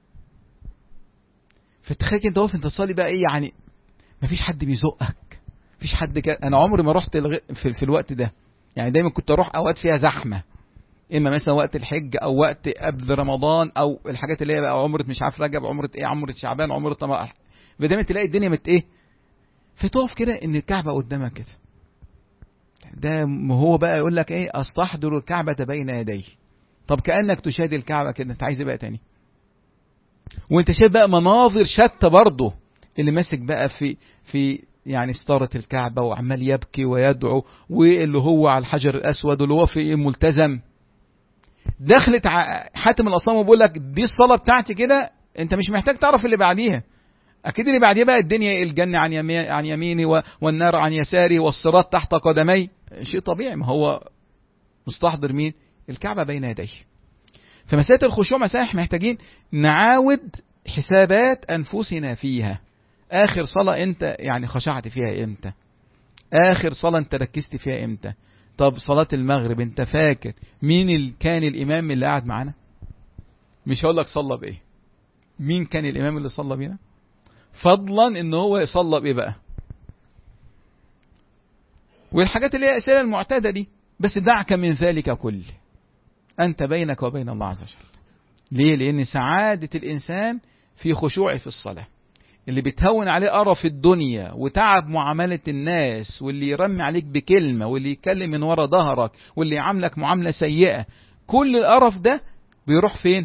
فتخيل انت واقف انت تصلي بقى ايه يعني، ما فيش حد بيزقك، مفيش حد ك... انا عمري ما رحت الغ... في... في الوقت ده، يعني دايما كنت اروح اوقات فيها زحمه، اما مثلا وقت الحج او وقت قبل رمضان او الحاجات اللي هي بقى عمره مش عارف رجب، عمره ايه، عمره شعبان، عمره طبعا، دايما تلاقي الدنيا مت ايه، فتقف كده ان الكعبه قدامك كده. ده هو بقى يقول لك ايه، استحضر الكعبه بين يدي. طب كانك تشاهد الكعبه كده، انت عايز ايه بقى تاني؟ وانت شايف بقى مناظر شتى برضه، اللي ماسك بقى في في يعني ستارة الكعبة وعمال يبكي ويدعو، واللي هو على الحجر الأسود، واللي هو في ملتزم. دخلت حاتم الأصنام وبيقول لك دي الصلاة بتاعتي كده، انت مش محتاج تعرف اللي بعديها. أكيد اللي بعديها بقى الدنيا، الجنة عن يميني, عن يميني والنار عن يساري والصراط تحت قدمي، شيء طبيعي، ما هو مستحضر مين؟ الكعبة بين يديه. فمسألة الخشوع مسألة محتاجين نعاود حسابات أنفسنا فيها. آخر صلاة أنت يعني خشعت فيها إمتى؟ آخر صلاة أنت ركزت فيها إمتى؟ طب صلاة المغرب أنت فاكر مين اللي كان الإمام اللي قاعد معانا؟ مش هقول لك صلى بإيه، مين كان الإمام اللي صلى بينا؟ فضلا إن هو يصلى بإيه بقى؟ والحاجات اللي هي أسئلة المعتادة دي. بس دعك من ذلك كله، أنت بينك وبين الله عز وجل. ليه؟ لأن سعادة الإنسان في خشوعه في الصلاة. اللي بتهون عليه قرف الدنيا وتعب معاملة الناس، واللي يرمي عليك بكلمة، واللي يتكلم من ورا ظهرك، واللي يعاملك معاملة سيئة، كل القرف ده بيروح فين؟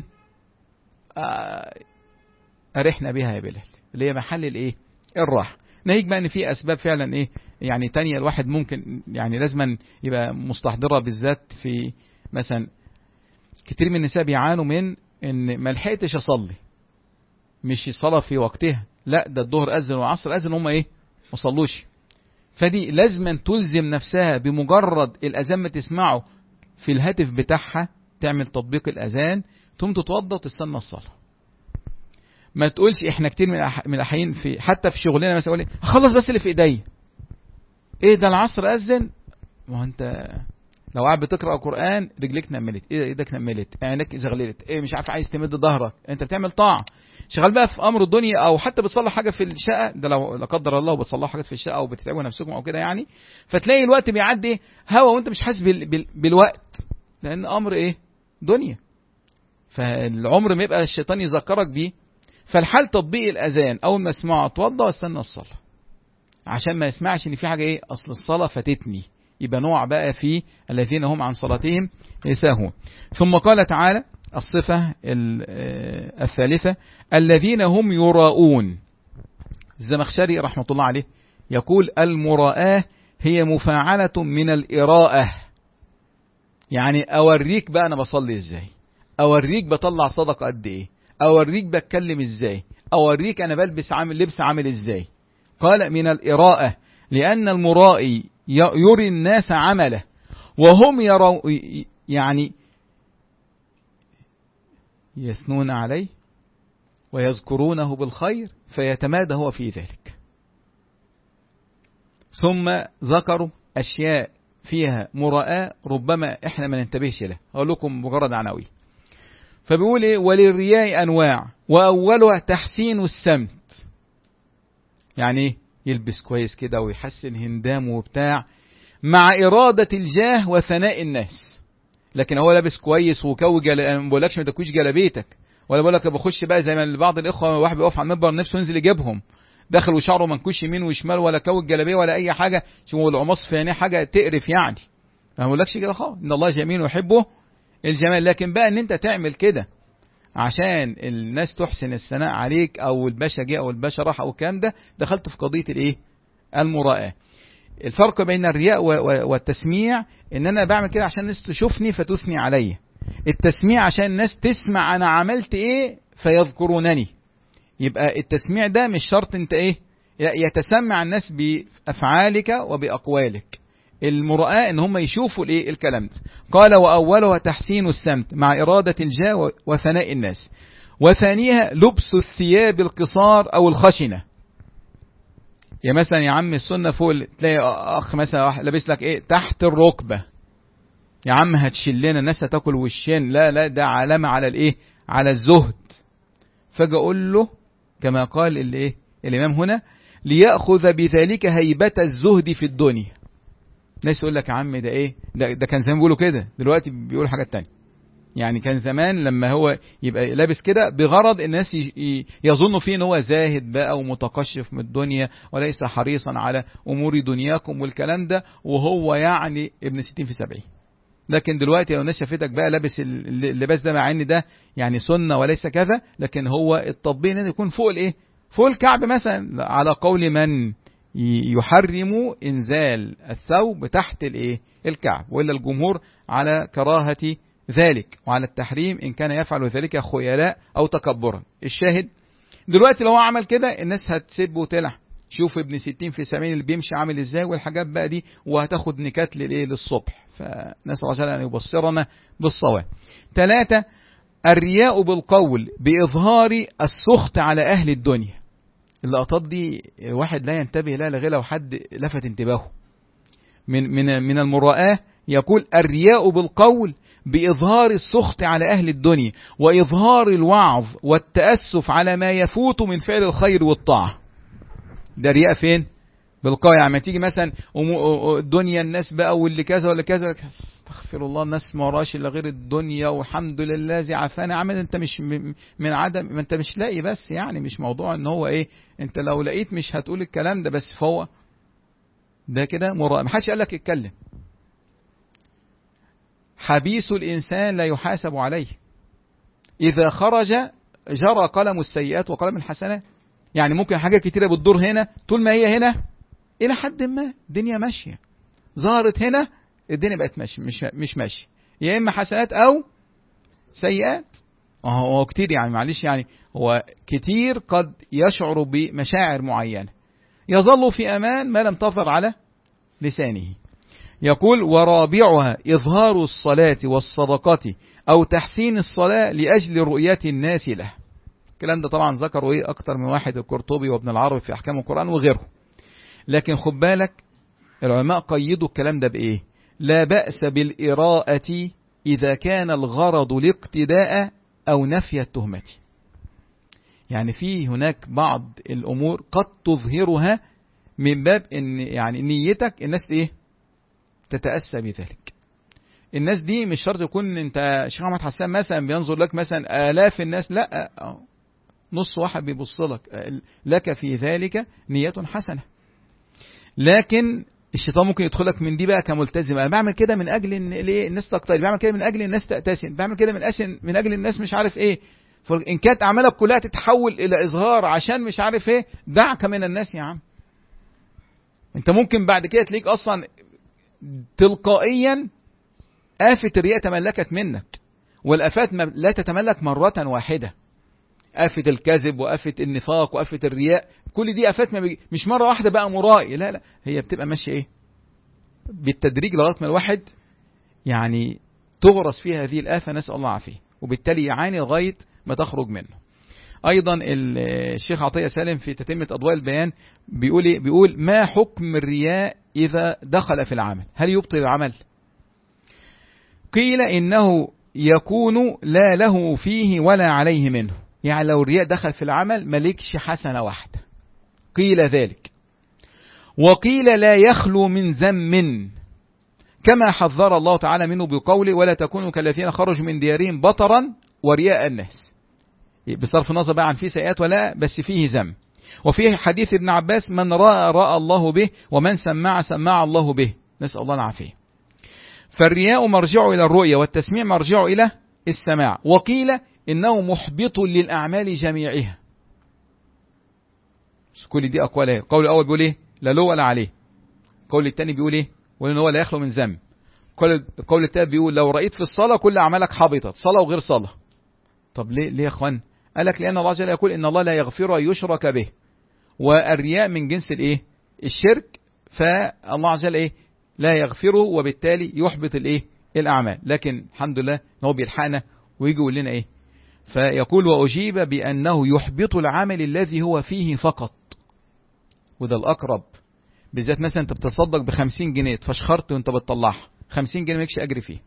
آه أرحنا بها يا بلال، اللي هي محل الايه؟ الراحة. ناهيك بقى ان في اسباب فعلا ايه يعني تانية الواحد ممكن يعني لازما يبقى مستحضرة، بالذات في مثلا كتير من النساء بيعانوا من ان ما لحقتش اصلي، مش الصلاة في وقتها، لا ده الظهر اذن والعصر اذن هم ايه ما صلوش. فدي لازما تلزم نفسها بمجرد الاذان ما تسمعه في الهاتف بتاعها تعمل تطبيق الاذان، تقوم تتوضى وتستنى الصلاة. ما تقولش احنا كتير من من الاحيان في حتى في شغلنا مثلا اقول ايه اخلص بس اللي في ايديا، ايه ده العصر اذن، ما هو انت لو قاعد بتقرا قران رجليك نملت، ايه ايدك نملت، عينك زغللت، ايه مش عارف عايز تمد ظهرك، انت بتعمل طاعه. شغال بقى في امر الدنيا، او حتى بتصلح حاجه في الشقه، ده لو لا قدر الله بتصلحوا حاجات في الشقه او بتتعبوا نفسكم او كده يعني، فتلاقي الوقت بيعدي هوا وانت مش حاسس بال... بال... بالوقت، لان امر ايه دنيا. فالعمر ما يبقى الشيطان يذكرك بيه. فالحال تطبيق الاذان، اول ما اسمعه اتوضى واستنى الصلاه، عشان ما يسمعش ان في حاجه ايه اصل الصلاه فاتتني، يبقى نوع بقى في الذين هم عن صلاتهم يساهون. ثم قال تعالى الصفه الثالثه الذين هم يراؤون. الزمخشري رحمه الله عليه يقول المراءة هي مفاعلة من الإراءة، يعني اوريك بقى انا بصلي ازاي، اوريك بطلع صدقه قد ايه، اوريك بتكلم ازاي، اوريك انا بلبس عامل لبس عامل ازاي. قال من الإراءة، لأن المرائي يري الناس عمله وهم يروا يعني يثنون عليه ويذكرونه بالخير فيتمادى هو في ذلك. ثم ذكروا أشياء فيها مراءة ربما احنا ما ننتبهش لها، اقول لكم مجرد عناوي. فبيقول ايه وللرياء انواع واولها تحسين السمت، يعني يلبس كويس كده ويحسن هندامه وبتاع مع إرادة الجاه وثناء الناس، لكن هو لابس كويس وكوي جل... ما بقولكش ما تكويش جلابيتك، ولا بقولك بخش بقى زي ما بعض الاخوه واحد بيقف على المنبر نفسه ينزل يجيبهم، داخل وشعره منكوش يمين وشمال ولا كوي الجلابيه ولا اي حاجه، شو العمص في عينيه حاجه تقرف يعني، ما بقولكش كده خالص، ان الله جميل ويحبه الجمال. لكن بقى ان انت تعمل كده عشان الناس تحسن الثناء عليك او الباشا جه او الباشا راح او الكلام ده، دخلت في قضيه الايه المراءه. الفرق بين الرياء والتسميع ان انا بعمل كده عشان الناس تشوفني فتثني عليا، التسميع عشان الناس تسمع انا عملت ايه فيذكرونني. يبقى التسميع ده مش شرط انت ايه يتسمع الناس بأفعالك وبأقوالك. المرآة ان هم يشوفوا الايه الكلام ده. قال وأولها تحسين السمت مع إرادة الجاه وثناء الناس، وثانيها لبس الثياب القصار أو الخشنة. يا مثلا يا عم السنة فوق تلاقي أخ مثلا لابس لك إيه تحت الركبة، يا عم هتشلنا الناس هتاكل وشين، لا لا ده علامة على الإيه على الزهد. فجأة أقول له كما قال الإيه الإمام هنا ليأخذ بذلك هيبة الزهد في الدنيا. ناس يقول لك يا عم ده إيه ده, ده كان زمان بيقولوا كده، دلوقتي بيقولوا حاجات تانية. يعني كان زمان لما هو يبقى لابس كده بغرض الناس يظنوا فيه ان هو زاهد بقى ومتقشف من الدنيا وليس حريصا على امور دنياكم والكلام ده، وهو يعني ابن ستين في سبعين. لكن دلوقتي لو الناس شافتك بقى لابس اللباس ده، مع ان ده يعني سنة وليس كذا، لكن هو التطبيق ان يكون فوق الايه فوق الكعب مثلا، على قول من يحرم انزال الثوب تحت الايه الكعب، والا الجمهور على كراهة ذلك وعلى التحريم إن كان يفعل ذلك خيلاء أو تكبرا. الشاهد دلوقتي لو عمل كده الناس هتسب وتلح، شوف ابن ستين في سبعين اللي بيمشي عامل ازاي والحاجات بقى دي، وهتاخد نكات للايه للصبح. فنسأل الله أن يبصرنا بالصواب. ثلاثة الرياء بالقول بإظهار السخط على أهل الدنيا. اللقطات دي واحد لا ينتبه لها غير لو حد لفت انتباهه. من من من المرآة يقول الرياء بالقول بإظهار السخط على أهل الدنيا وإظهار الوعظ والتأسف على ما يفوت من فعل الخير والطاعة. ده رياء فين؟ بالقول. يعني ما تيجي مثلا الدنيا الناس بقى واللي كذا ولا كذا، استغفر الله الناس ما وراش إلا غير الدنيا والحمد لله زي عفانا. عمل انت مش من عدم، ما انت مش لاقي، بس يعني مش موضوع ان هو ايه انت لو لقيت مش هتقول الكلام ده، بس فهو ده كده مراء. ما حدش قال لك اتكلم. حبيس الإنسان لا يحاسب عليه، إذا خرج جرى قلم السيئات وقلم الحسنات. يعني ممكن حاجة كتيرة بتدور هنا طول ما هي هنا إلى حد ما الدنيا ماشية، ظهرت هنا الدنيا بقت ماشية مش مش ماشية، يا إما حسنات أو سيئات. هو كتير يعني معلش يعني هو كتير قد يشعر بمشاعر معينة، يظل في أمان ما لم تظهر على لسانه. يقول ورابعها إظهار الصلاة والصدقة أو تحسين الصلاة لأجل رؤية الناس له. الكلام ده طبعا ذكروا إيه أكتر من واحد، القرطبي وابن العربي في أحكام القرآن وغيره. لكن خد بالك العلماء قيدوا الكلام ده بإيه؟ لا بأس بالإراءة إذا كان الغرض الاقتداء أو نفي التهمة. يعني في هناك بعض الأمور قد تظهرها من باب إن يعني نيتك الناس إيه تتأسى بذلك. الناس دي مش شرط يكون انت شيخ محمد حسان مثلا بينظر لك مثلا آلاف الناس، لا نص واحد بيبص لك، لك في ذلك نية حسنة. لكن الشيطان ممكن يدخلك من دي بقى كملتزم، انا بعمل كده من اجل ان ليه الناس تقتدي، بعمل كده من اجل الناس تأتسن، بعمل كده من أسن من اجل الناس مش عارف ايه. فان كانت اعمالك كلها تتحول الى اظهار عشان مش عارف ايه، دعك من الناس يا عم. انت ممكن بعد كده تلاقيك اصلا تلقائيا آفة الرياء تملكت منك، والآفات لا تتملك مرة واحدة. آفة الكذب وآفة النفاق وآفة الرياء، كل دي آفات مش مرة واحدة بقى مرائي، لا لا هي بتبقى ماشية ايه بالتدريج لغاية ما الواحد يعني تغرس فيها هذه الآفة، نسأل الله عافية، وبالتالي يعاني لغاية ما تخرج منه. أيضا الشيخ عطية سالم في تتمة أضواء البيان بيقول إيه؟ بيقول ما حكم الرياء إذا دخل في العمل؟ هل يبطل العمل؟ قيل إنه يكون لا له فيه ولا عليه منه. يعني لو الرياء دخل في العمل ملكش حسنة واحدة، قيل ذلك. وقيل لا يخلو من ذم كما حذر الله تعالى منه بقوله ولا تكونوا كالذين خرجوا من ديارهم بطرا ورياء الناس، بصرف النظر بقى عن فيه سيئات ولا، بس فيه ذم. وفيه حديث ابن عباس من رأى رأى الله به ومن سمع سمع الله به، نسأل الله العافية. فالرياء مرجع إلى الرؤية والتسميع مرجع إلى السماع. وقيل إنه محبط للأعمال جميعها. كل دي أقوال. قول الأول بيقول إيه؟ لا له ولا عليه. قول الثاني بيقول إيه؟ وإن هو لا يخلو من ذنب. قول الثالث بيقول لو رأيت في الصلاة كل أعمالك حبطت، صلاة وغير صلاة. طب ليه ليه يا أخوان؟ قال لك لأن الله جل يقول إن الله لا يغفر يشرك به والرياء من جنس الايه الشرك، فالله عز وجل ايه لا يغفره، وبالتالي يحبط الايه الاعمال. لكن الحمد لله ان هو بيلحقنا ويجي يقول لنا ايه، فيقول واجيب بانه يحبط العمل الذي هو فيه فقط، وده الاقرب. بالذات مثلا انت بتصدق بخمسين جنيه فشخرت وانت بتطلعها، خمسين جنيه مالكش اجر فيه،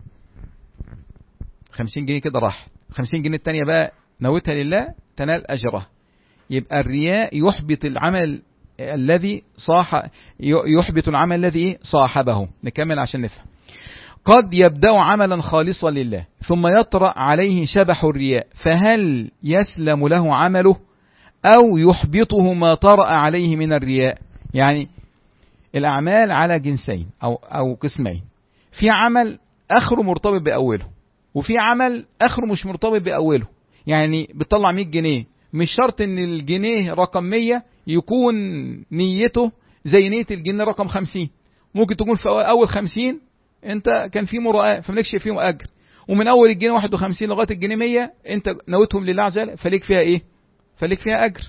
خمسين جنيه كده راح، خمسين جنيه التانية بقى نويتها لله تنال اجره. يبقى الرياء يحبط العمل الذي صاح يحبط العمل الذي صاحبه. نكمل عشان نفهم. قد يبدأ عملا خالصا لله ثم يطرأ عليه شبح الرياء، فهل يسلم له عمله أو يحبطه ما طرأ عليه من الرياء؟ يعني الأعمال على جنسين أو أو قسمين، في عمل آخره مرتبط بأوله، وفي عمل آخره مش مرتبط بأوله. يعني بتطلع مية جنيه، مش شرط ان الجنيه رقم مية يكون نيته زي نية الجنيه رقم خمسين، ممكن تكون في اول خمسين انت كان في مراءة فملكش فيهم اجر، ومن اول الجنيه واحد وخمسين لغاية الجنيه مية انت نويتهم لله عز وجل فليك فيها ايه، فليك فيها اجر.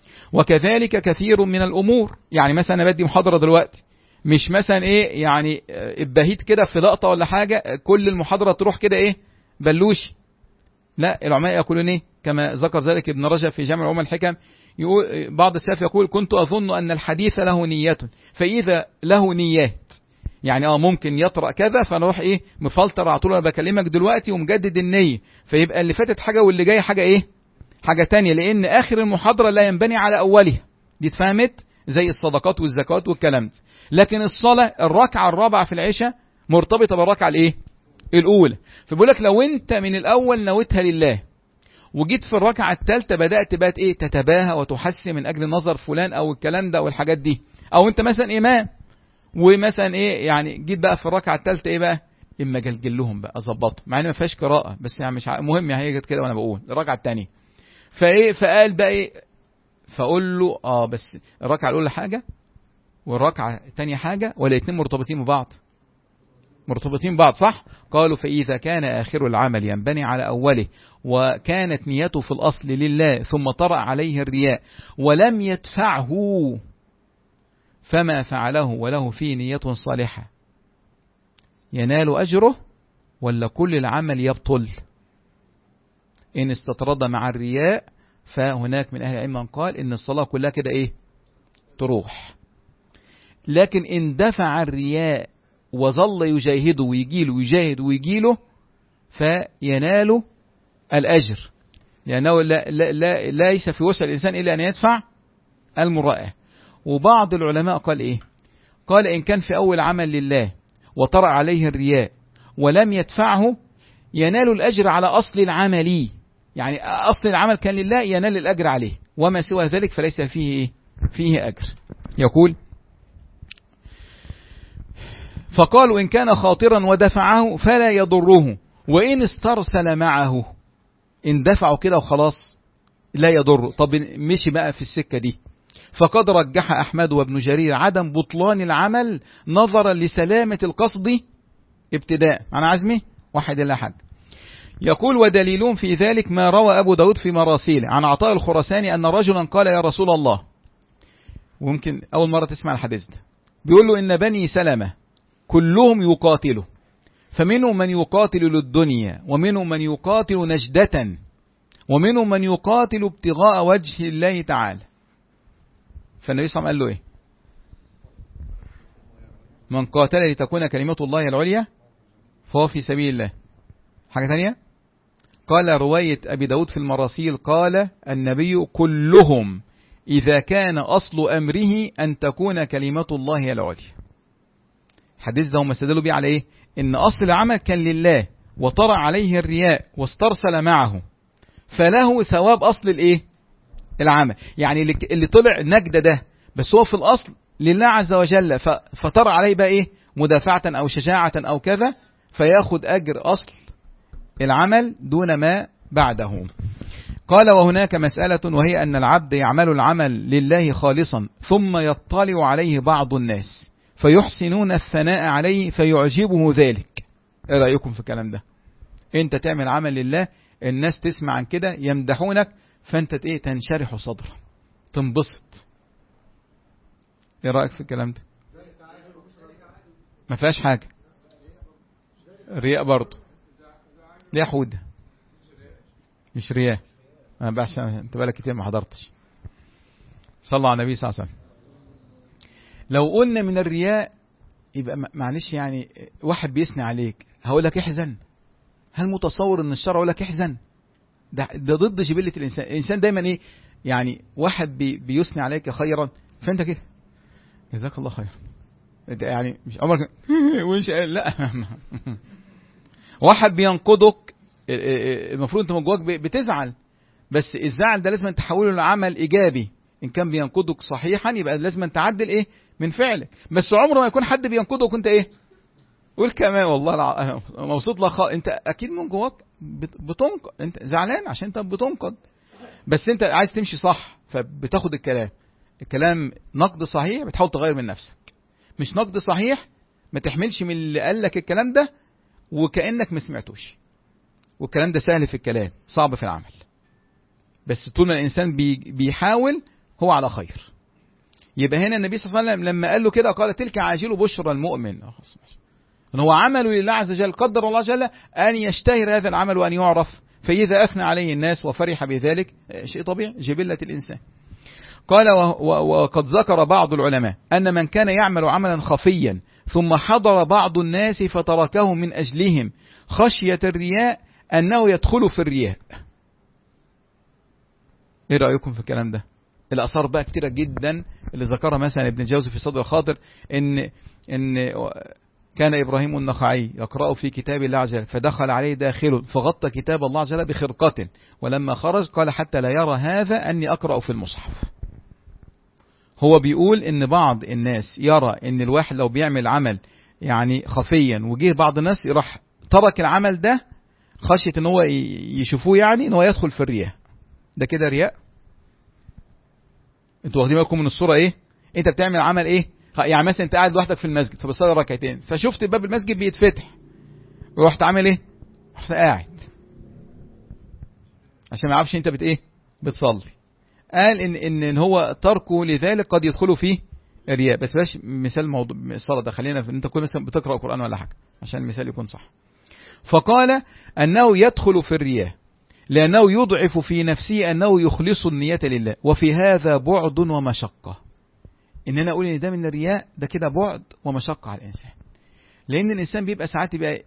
وكذلك كثير من الامور. يعني مثلا انا بدي محاضرة دلوقتي، مش مثلا ايه يعني ابهيت كده في لقطة ولا حاجة كل المحاضرة تروح كده ايه بلوشي، لا. العلماء يقولون ايه كما ذكر ذلك ابن رجب في جامع العلوم الحكم، يقول بعض السلف يقول كنت أظن أن الحديث له نية، فإذا له نيات يعني اه ممكن يطرأ كذا فنروح ايه مفلتر على طول انا بكلمك دلوقتي ومجدد النية، فيبقى اللي فاتت حاجة واللي جاي حاجة ايه حاجة تانية، لأن آخر المحاضرة لا ينبني على أولها. دي اتفهمت زي الصدقات والزكاة والكلام ده. لكن الصلاة الركعة الرابعة في العشاء مرتبطة بالركعة الايه الأولى، فبقول لك لو انت من الأول نويتها لله وجيت في الركعة الثالثة بدأت بقى ايه تتباهى وتحسن من أجل نظر فلان أو الكلام ده والحاجات دي، أو انت مثلا إمام ومثلا ايه يعني جيت بقى في الركعة الثالثة ايه بقى اما جلجل لهم بقى اظبطه، مع ان ما فيهاش قراءة بس يعني مش مهم، يعني هي جت كده وانا بقول الركعة الثانية فايه فقال بقى ايه فاقول له اه بس الركعة الأولى حاجة والركعة الثانية حاجة ولا الاثنين مرتبطين ببعض؟ مرتبطين ببعض صح؟ قالوا فإذا كان آخر العمل ينبني على أوله وكانت نيته في الأصل لله ثم طرأ عليه الرياء ولم يدفعه فما فعله وله فيه نية صالحة ينال أجره ولا كل العمل يبطل؟ إن استطرد مع الرياء فهناك من أهل العلم من قال إن الصلاة كلها كده إيه تروح. لكن إن دفع الرياء وظل يجاهده ويجيله ويجاهد ويجيله فينال الأجر، لأنه لا لا لا ليس في وسع الإنسان إلا أن يدفع المراءة. وبعض العلماء قال إيه قال إن كان في أول عمل لله وطرأ عليه الرياء ولم يدفعه ينال الأجر على أصل العمل، يعني أصل العمل كان لله ينال الأجر عليه، وما سوى ذلك فليس فيه إيه فيه أجر. يقول فقالوا إن كان خاطرا ودفعه فلا يضره، وإن استرسل معه إن دفعه كده وخلاص لا يضر. طب مشي بقى في السكة دي، فقد رجح أحمد وابن جرير عدم بطلان العمل نظرا لسلامة القصد ابتداء عن عزمه واحد إلا حد. يقول ودليلون في ذلك ما روى أبو داود في مراسيله عن عطاء الخراساني أن رجلا قال يا رسول الله، وممكن أول مرة تسمع الحديث ده، بيقول له إن بني سلمة كلهم يقاتلوا، فمنهم من يقاتل للدنيا ومنهم من يقاتل نجدة ومنهم من يقاتل ابتغاء وجه الله تعالى. فالنبي صلى الله عليه وسلم قال له ايه من قاتل لتكون كلمة الله العليا فهو في سبيل الله. حاجة ثانية قال رواية أبي داود في المراسيل قال النبي كلهم إذا كان أصل أمره أن تكون كلمة الله العليا. الحديث ده هم استدلوا بيه على ايه ان اصل العمل كان لله وطرأ عليه الرياء واسترسل معه فله ثواب اصل الايه العمل، يعني اللي طلع نجدة ده بس هو في الاصل لله عز وجل فطرأ عليه بقى ايه مدافعة او شجاعة او كذا فياخد اجر اصل العمل دون ما بعده. قال وهناك مسألة وهي ان العبد يعمل العمل لله خالصا ثم يطلع عليه بعض الناس فيحسنون الثناء عليه فيعجبه ذلك. ايه رأيكم في الكلام ده؟ انت تعمل عمل لله الناس تسمع عن كده يمدحونك فانت ايه تنشرح صدره تنبسط ايه رأيك في الكلام ده؟ ما فيهاش حاجة. رياء برضه. ليه حودة؟ مش رياء. انا بحش، انت بالك كتير ما حضرتش. صلى على النبي صلى الله عليه وسلم. لو قلنا من الرياء يبقى معلش يعني واحد بيثني عليك هقول لك احزن؟ هل متصور ان الشرع يقول لك احزن؟ ده, ده ضد جبلة الانسان. الانسان دايما ايه يعني؟ واحد بي بيثني عليك خيرا فانت كده جزاك الله خير، يعني مش عمرك وش لا. واحد بينقضك المفروض انت من جواك بتزعل، بس الزعل ده لازم تحوله لعمل ايجابي. ان كان بينقضك صحيحا يبقى لازم تعدل ايه من فعلك، بس عمره ما يكون حد بينقضك وانت ايه قول كمان والله الع... مبسوط لك. انت اكيد من جواك بتنقض، انت زعلان عشان انت بتنقض، بس انت عايز تمشي صح فبتاخد الكلام الكلام نقد صحيح بتحاول تغير من نفسك، مش نقد صحيح ما تحملش من اللي قال لك الكلام ده وكأنك ما سمعتوش. والكلام ده سهل في الكلام صعب في العمل، بس طول ما الانسان بي... بيحاول هو على خير. يبقى هنا النبي صلى الله عليه وسلم لما قال له كده قال تلك عاجل بشرى المؤمن، ان هو عمله لله عز وجل، قدر الله جل ان يشتهر هذا العمل وان يعرف، فاذا اثنى عليه الناس وفرح بذلك شيء طبيعي جبلة الانسان. قال وقد ذكر بعض العلماء ان من كان يعمل عملا خفيا ثم حضر بعض الناس فتركه من اجلهم خشية الرياء انه يدخل في الرياء. ايه رأيكم في الكلام ده؟ الآثار بقى كتيرة جدا اللي ذكرها مثلا ابن الجوزي في صدر الخاطر ان ان كان إبراهيم النخعي يقرأ في كتاب الله عز وجل فدخل عليه داخل فغطى كتاب الله عز وجل بخرقة، ولما خرج قال حتى لا يرى هذا أني أقرأ في المصحف. هو بيقول ان بعض الناس يرى ان الواحد لو بيعمل عمل يعني خفيا وجيه بعض الناس راح ترك العمل ده خشية ان هو يشوفوه، يعني ان هو يدخل في الرياء. ده كده رياء؟ انتوا واخدين بالكم من الصورة ايه؟ انت بتعمل عمل ايه؟ يعني مثلا انت قاعد لوحدك في المسجد فبتصلي ركعتين فشفت باب المسجد بيتفتح ورحت عامل ايه؟ رحت قاعد عشان ما يعرفش انت بت ايه؟ بتصلي. قال ان ان ان هو تركه لذلك قد يدخله فيه الرياء. بس باش مثال موضوع الصلاة ده، خلينا في انت كل مثلا بتقرأ قرآن ولا حاجة عشان المثال يكون صح. فقال انه يدخل في الرياء لانه يضعف في نفسه انه يخلص النية لله، وفي هذا بعد ومشقة. ان انا اقول ان ده من الرياء ده كده بعد ومشقة على الانسان، لان الانسان بيبقى ساعات يبقى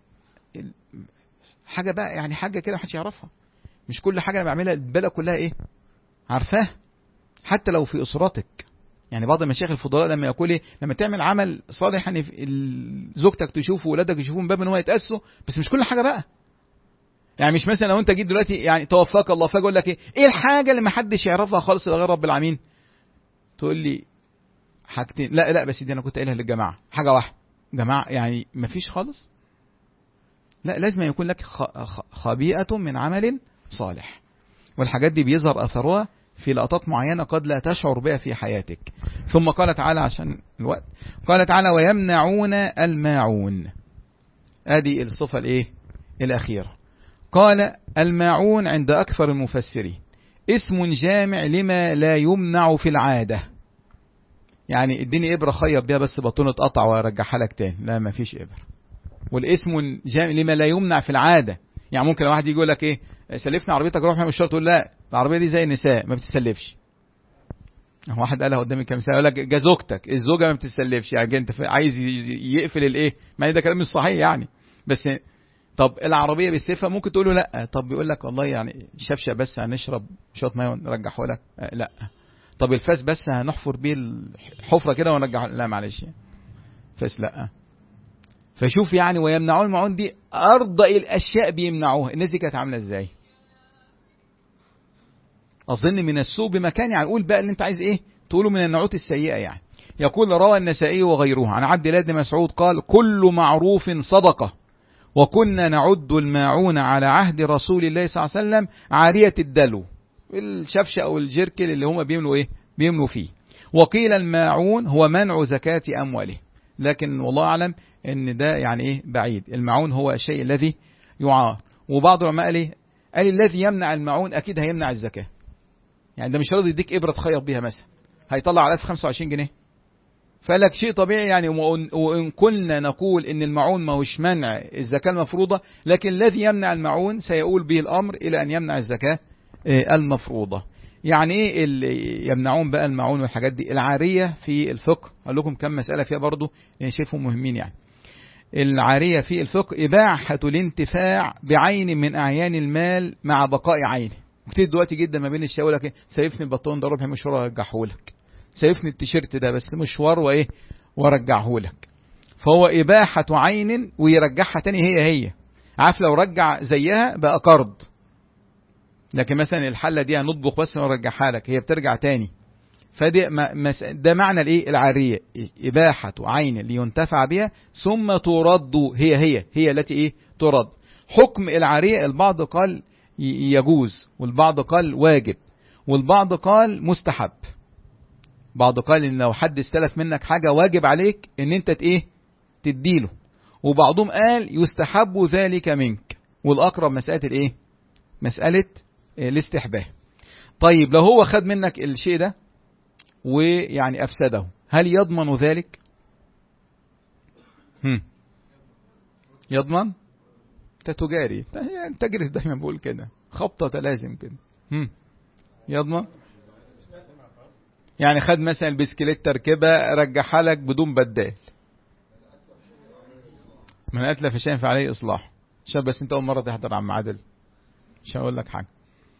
حاجة بقى يعني حاجة كده محدش يعرفها، مش كل حاجة انا بعملها البلد كلها ايه عارفاه، حتى لو في اسرتك. يعني بعض المشايخ الفضلاء لما يقول ايه لما تعمل عمل صالح يعني زوجتك تشوفه وولادك يشوفوه من باب ان هو يتأسوا، بس مش كل حاجة بقى. يعني مش مثلا لو انت جيت دلوقتي يعني توفاك الله فاجئ اقول لك ايه ايه الحاجة اللي ما حدش يعرفها خالص غير رب العالمين، تقول لي حاجتين. لا لا بس دي انا كنت قايلها للجماعة حاجة واحدة جماعة يعني ما فيش خالص. لا لازم يكون لك خبيئة من عمل صالح، والحاجات دي بيظهر اثرها في لقطات معينة قد لا تشعر بها في حياتك. ثم قال تعالى عشان الوقت قال تعالى ويمنعون الماعون. ادي الصفة الايه الاخيرة. قال الماعون عند اكثر المفسرين اسم جامع لما لا يمنع في العادة. يعني اديني ابرة خيط بيها بس بطونة قطع وارجعها لك تاني، لا ما فيش ابرة. والاسم جامع لما لا يمنع في العادة، يعني ممكن واحد يجي يقول لك ايه سلفنا عربيتك روح مش شرط، تقول لا العربية دي زي النساء ما بتسلفش. واحد قالها قدامي كام سنه يقول لك جازوجتك الزوجه ما بتسلفش، يعني انت عايز يقفل الايه، ما ده كلام مش صحيح يعني. بس طب العربيه بيسلفها ممكن تقول له لا، طب بيقول لك والله يعني شفشه بس هنشرب شويه ميه ونرجعه لك لا، طب الفاس بس هنحفر بيه الحفره كده ونرجعه، لا معلش فاس لا. فشوف يعني ويمنعون المعون دي ارضى الاشياء بيمنعوها. الناس دي كانت عامله ازاي؟ أظن من السوء بمكان، يعني قول بقى اللي أنت عايز إيه تقوله من النعوت السيئة. يعني يقول روى النسائي وغيره عن عبد الله بن مسعود قال كل معروف صدقة، وكنا نعد الماعون على عهد رسول الله صلى الله عليه وسلم عارية الدلو، الشفشة أو الجركل اللي هم بيملوا إيه بيملوا فيه. وقيل الماعون هو منع زكاة أمواله، لكن والله أعلم إن ده يعني إيه بعيد. الماعون هو الشيء الذي يعار. وبعض العلماء قال إيه قال الذي يمنع الماعون أكيد هيمنع الزكاة. يعني ده مش راضي يديك إبرة تخيط بيها مثلا هيطلع على ألف وخمسة وعشرين جنيه، فقال لك شيء طبيعي يعني. وإن كنا نقول إن المعون ما هوش منع الزكاة المفروضة، لكن الذي يمنع المعون سيؤول به الأمر إلى أن يمنع الزكاة المفروضة. يعني إيه اللي يمنعون بقى المعون والحاجات دي؟ العارية في الفقه أقول لكم كم مسألة فيها برضو يعني شايفهم مهمين. يعني العارية في الفقه إباحة الانتفاع بعين من أعيان المال مع بقاء عينه. كتير دلوقتي جدا ما بين الشاول لك سيفني البطون ده ربع مشوار ارجعه لك، سيفني التيشيرت ده بس مشوار وايه وارجعه لك. فهو إباحة عين ويرجعها تاني هي هي. عارف لو رجع زيها بقى قرض، لكن مثلا الحلة دي هنطبخ بس ونرجعها لك هي بترجع تاني. فده ده معنى الايه العارية، إباحة عين لينتفع بها ثم ترد هي هي هي التي ايه ترد. حكم العارية البعض قال يجوز والبعض قال واجب والبعض قال مستحب. بعض قال ان لو حد استلف منك حاجة واجب عليك ان انت ايه تديله، وبعضهم قال يستحب ذلك منك، والاقرب مسألة الايه مسألة الاستحباب. طيب لو هو خد منك الشيء ده ويعني افسده، هل يضمن ذلك؟ هم. يضمن؟ انت تجاري، تجري دايما بقول كده، خبطة لازم كده. هم. يضمن؟ يعني خد مثلا البسكليت تركبها رجعها لك بدون بدال، من أتلف شيء فعليه إصلاح. شاب بس انت أول مرة تحضر عم عادل مش هقول لك حاجة.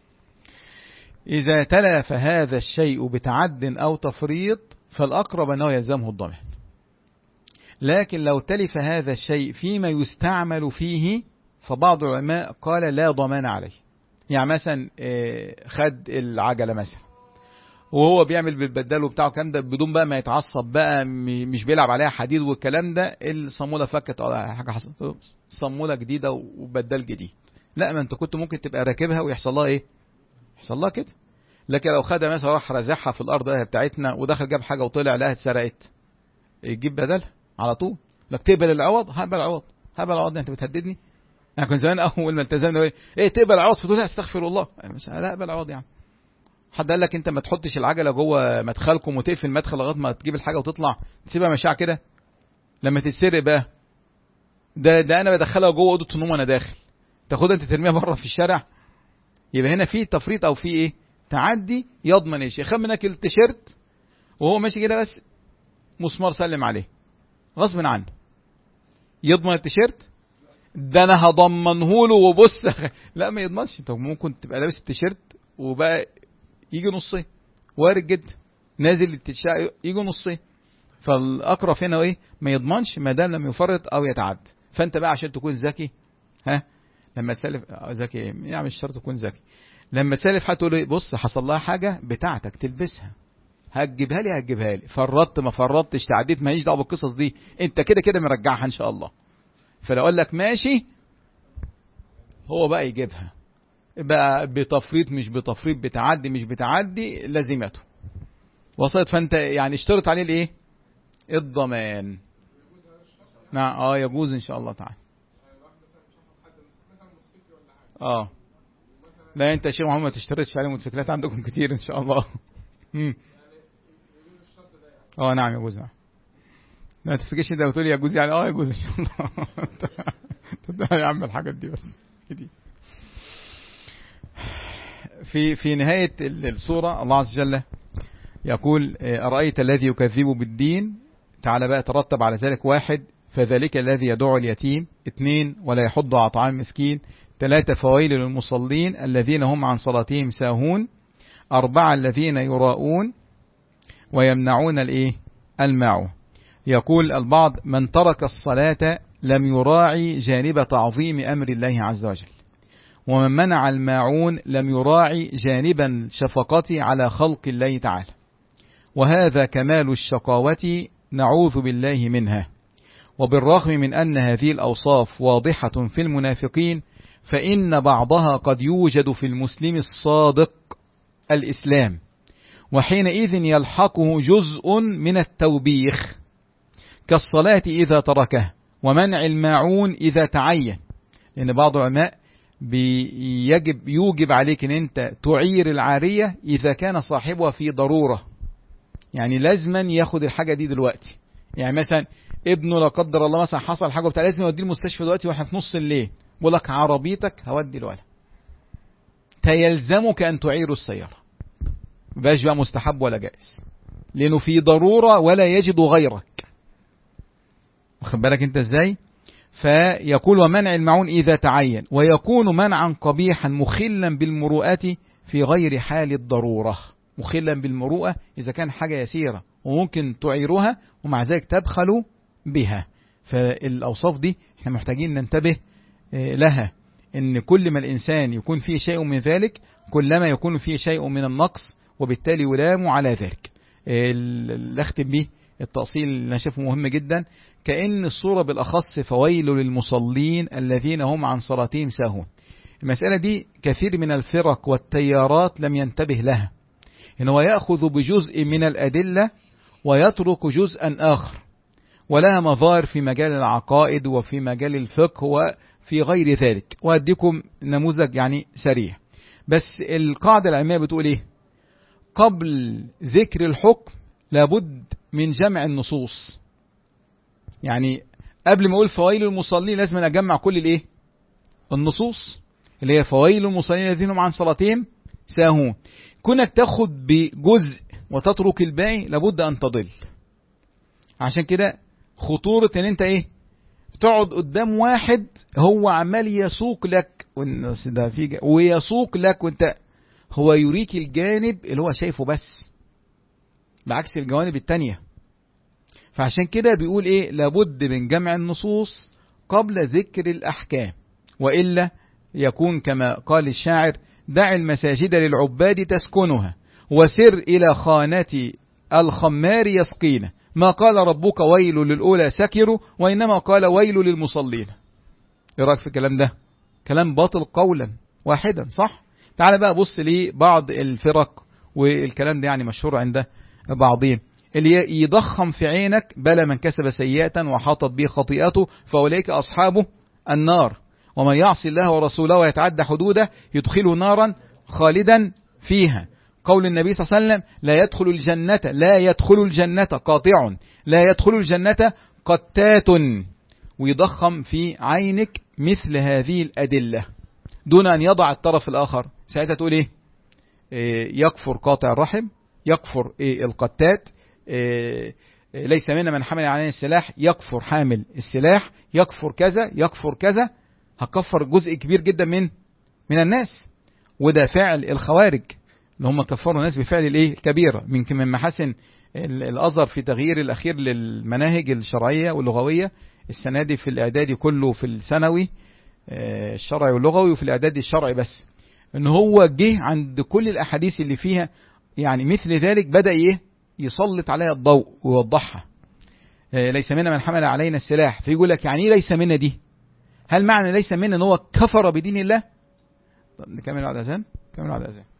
إذا تلف هذا الشيء بتعد أو تفريط فالأقرب أنه يلزمه الضمان. لكن لو تلف هذا الشيء فيما يستعمل فيه فبعض العلماء قال لا ضمان عليه. يعني مثلا خد العجلة مثلا وهو بيعمل بالبدال وبتاعه كام ده بدون بقى ما يتعصب بقى، مش بيلعب عليها حديد والكلام ده، الصامولة فكت اه حاجة حصلت صامولة جديدة وبدال جديد. لا، ما انت كنت ممكن تبقى راكبها ويحصل لها ايه يحصل لها كده. لكن لو خدها مثلا راح رازعها في الارض بتاعتنا ودخل جاب حاجة وطلع لها اتسرقت، يجيب بدلها على طول. لك تقبل العوض؟ هقبل العوض. هقبل العوض؟ انت بتهددني؟ انا كنت زمان اول ما التزمنا ايه ايه تقبل العوض؟ فتقول استغفر الله، لا اقبل العوض. يعني حد قال لك انت ما تحطش العجله جوه مدخلكم وتقفل المدخل لغايه ما تجيب الحاجه وتطلع تسيبها مشاع كده؟ لما تتسرق بقى ده ده انا بدخلها جوه اوضه النوم وانا داخل، تاخدها انت ترميها بره في الشارع. يبقى هنا في تفريط او في ايه تعدي. يضمن ايش؟ يخم منك التيشيرت وهو ماشي كده بس مسمار سلم عليه غصب عنه، يضمن التيشيرت؟ ده انا هضمنه له وبص. لا ما يضمنش. انت ممكن تبقى لابس التيشيرت وبقى يجي نصين، وارد جدا نازل التيشيرت يجي نصين. فالاقرب هنا ايه ما يضمنش ما دام لم يفرط او يتعد. فانت بقى عشان تكون ذكي ها لما تسلف ذكي يعني مش شرط تكون ذكي، لما تسلف هتقول ايه بص حصل لها حاجه بتاعتك تلبسها هتجيبها لي هتجيبها لي، فرطت ما فرطتش تعديت ماليش دعوه بالقصص دي، انت كده كده مرجعها ان شاء الله. فلو قال لك ماشي هو بقى يجيبها بقى بتفريط مش بتفريط بتعدي مش بتعدي لازمته وصلت. فانت يعني اشترط عليه الايه الضمان. نعم اه يجوز ان شاء الله تعالى. اه لا انت يا شيخ محمد ما تشترطش عليه موتوسيكلات عندكم كتير ان شاء الله. امم اه نعم يجوز. نعم ما تفتكرش انت بتقول يجوز يعني اه يجوز ان شاء الله. تدعي يا عم الحاجات دي بس دي. في في نهاية السورة الله عز وجل يقول أرأيت الذي يكذب بالدين. تعالى بقى ترتب على ذلك: واحد فذلك الذي يدعو اليتيم، اثنين ولا يحض على طعام مسكين، ثلاثة فويل للمصلين الذين هم عن صلاتهم ساهون، أربعة الذين يراءون ويمنعون الايه الماعون. يقول البعض من ترك الصلاة لم يراعي جانب تعظيم أمر الله عز وجل، ومن منع الماعون لم يراعي جانب الشفقة على خلق الله تعالى، وهذا كمال الشقاوة نعوذ بالله منها. وبالرغم من أن هذه الأوصاف واضحة في المنافقين فإن بعضها قد يوجد في المسلم الصادق الإسلام، وحينئذ يلحقه جزء من التوبيخ كالصلاة إذا تركه ومنع الماعون إذا تعين. لأن بعض العلماء بيجب يوجب عليك أن أنت تعير العارية إذا كان صاحبها في ضرورة يعني لازما ياخد الحاجة دي دلوقتي. يعني مثلا ابنه لا قدر الله مثلا حصل حاجة بتاع، لازم يوديه المستشفى دلوقتي واحنا في نص الليل، بقول لك عربيتك هودي الولد، تيلزمك أن تعير السيارة، مبقاش بقى مستحب ولا جائز، لأنه في ضرورة ولا يجد غيرك. واخد بالك انت ازاي؟ فيقول ومنع المعون إذا تعين، ويكون منعا قبيحا مخلا بالمروءة في غير حال الضرورة. مخلا بالمروءة إذا كان حاجة يسيرة وممكن تعيرها ومع ذلك تبخلوا بها. فالأوصاف دي احنا محتاجين ننتبه لها، ان كل ما الإنسان يكون فيه شيء من ذلك كلما يكون فيه شيء من النقص، وبالتالي يلام على ذلك. اللي اختم به التأصيل اللي انا شايفه مهم جدا، كأن الصورة بالأخص فويل للمصلين الذين هم عن صلاتهم ساهون. المسألة دي كثير من الفرق والتيارات لم ينتبه لها، إن هو يأخذ بجزء من الأدلة ويترك جزءا آخر، ولها مظاهر في مجال العقائد وفي مجال الفقه وفي غير ذلك. وأديكم نموذج يعني سريع، بس القاعدة العلمية بتقول إيه؟ قبل ذكر الحكم لابد من جمع النصوص. يعني قبل ما أقول فويل المصلين لازم أجمع كل الإيه؟ النصوص اللي هي فويل المصلين الذين هم عن صلاتهم ساهون. كونك تاخد بجزء وتترك الباقي لابد أن تضل. عشان كده خطورة ان انت ايه تقعد قدام واحد هو عمال يسوق لك ده في ويسوق لك، وانت هو يريك الجانب اللي هو شايفه بس بعكس الجوانب التانية. فعشان كده بيقول ايه لابد من جمع النصوص قبل ذكر الأحكام، وإلا يكون كما قال الشاعر دع المساجد للعباد تسكنها وسر إلى خانة الخمار يسقينا، ما قال ربك ويل للأولى سكروا وإنما قال ويل للمصلين. ايه رأيك في الكلام ده؟ كلام باطل قولا واحدا، صح؟ تعال بقى بص لي بعض الفرق، والكلام ده يعني مشهور عند بعضهم، اللي يضخم في عينك بلا من كسب سيئة وحاطت به خطيئته فأولئك أصحابه النار، ومن يعصي الله ورسوله ويتعدى حدوده يدخله نارا خالدا فيها. قول النبي صلى الله عليه وسلم لا يدخل الجنة لا يدخل الجنة قاطع، لا يدخل الجنة قتات. ويضخم في عينك مثل هذه الأدلة دون أن يضع الطرف الآخر. ساعتها تقول إيه؟ إيه يكفر قاطع الرحم، يكفر إيه القتات، إيه ليس منا من حمل علينا السلاح، يكفر حامل السلاح، يكفر كذا يكفر كذا. هكفر جزء كبير جدا من من الناس. وده فعل الخوارج اللي هم كفروا الناس بفعل الايه الكبيرة. من من محاسن الأزهر في تغيير الأخير للمناهج الشرعية واللغوية السنة دي في الإعدادي كله، في الثانوي الشرعي واللغوي وفي الإعدادي الشرعي بس، إن هو جه عند كل الأحاديث اللي فيها يعني مثل ذلك بدأ إيه يسلط عليها الضوء ويوضحها. ليس منا من حمل علينا السلاح، فيقول لك يعني إيه ليس منا دي؟ هل معنى ليس منا إن هو كفر بدين الله؟ طب نكمل على الأذان، نكمل على الأذان.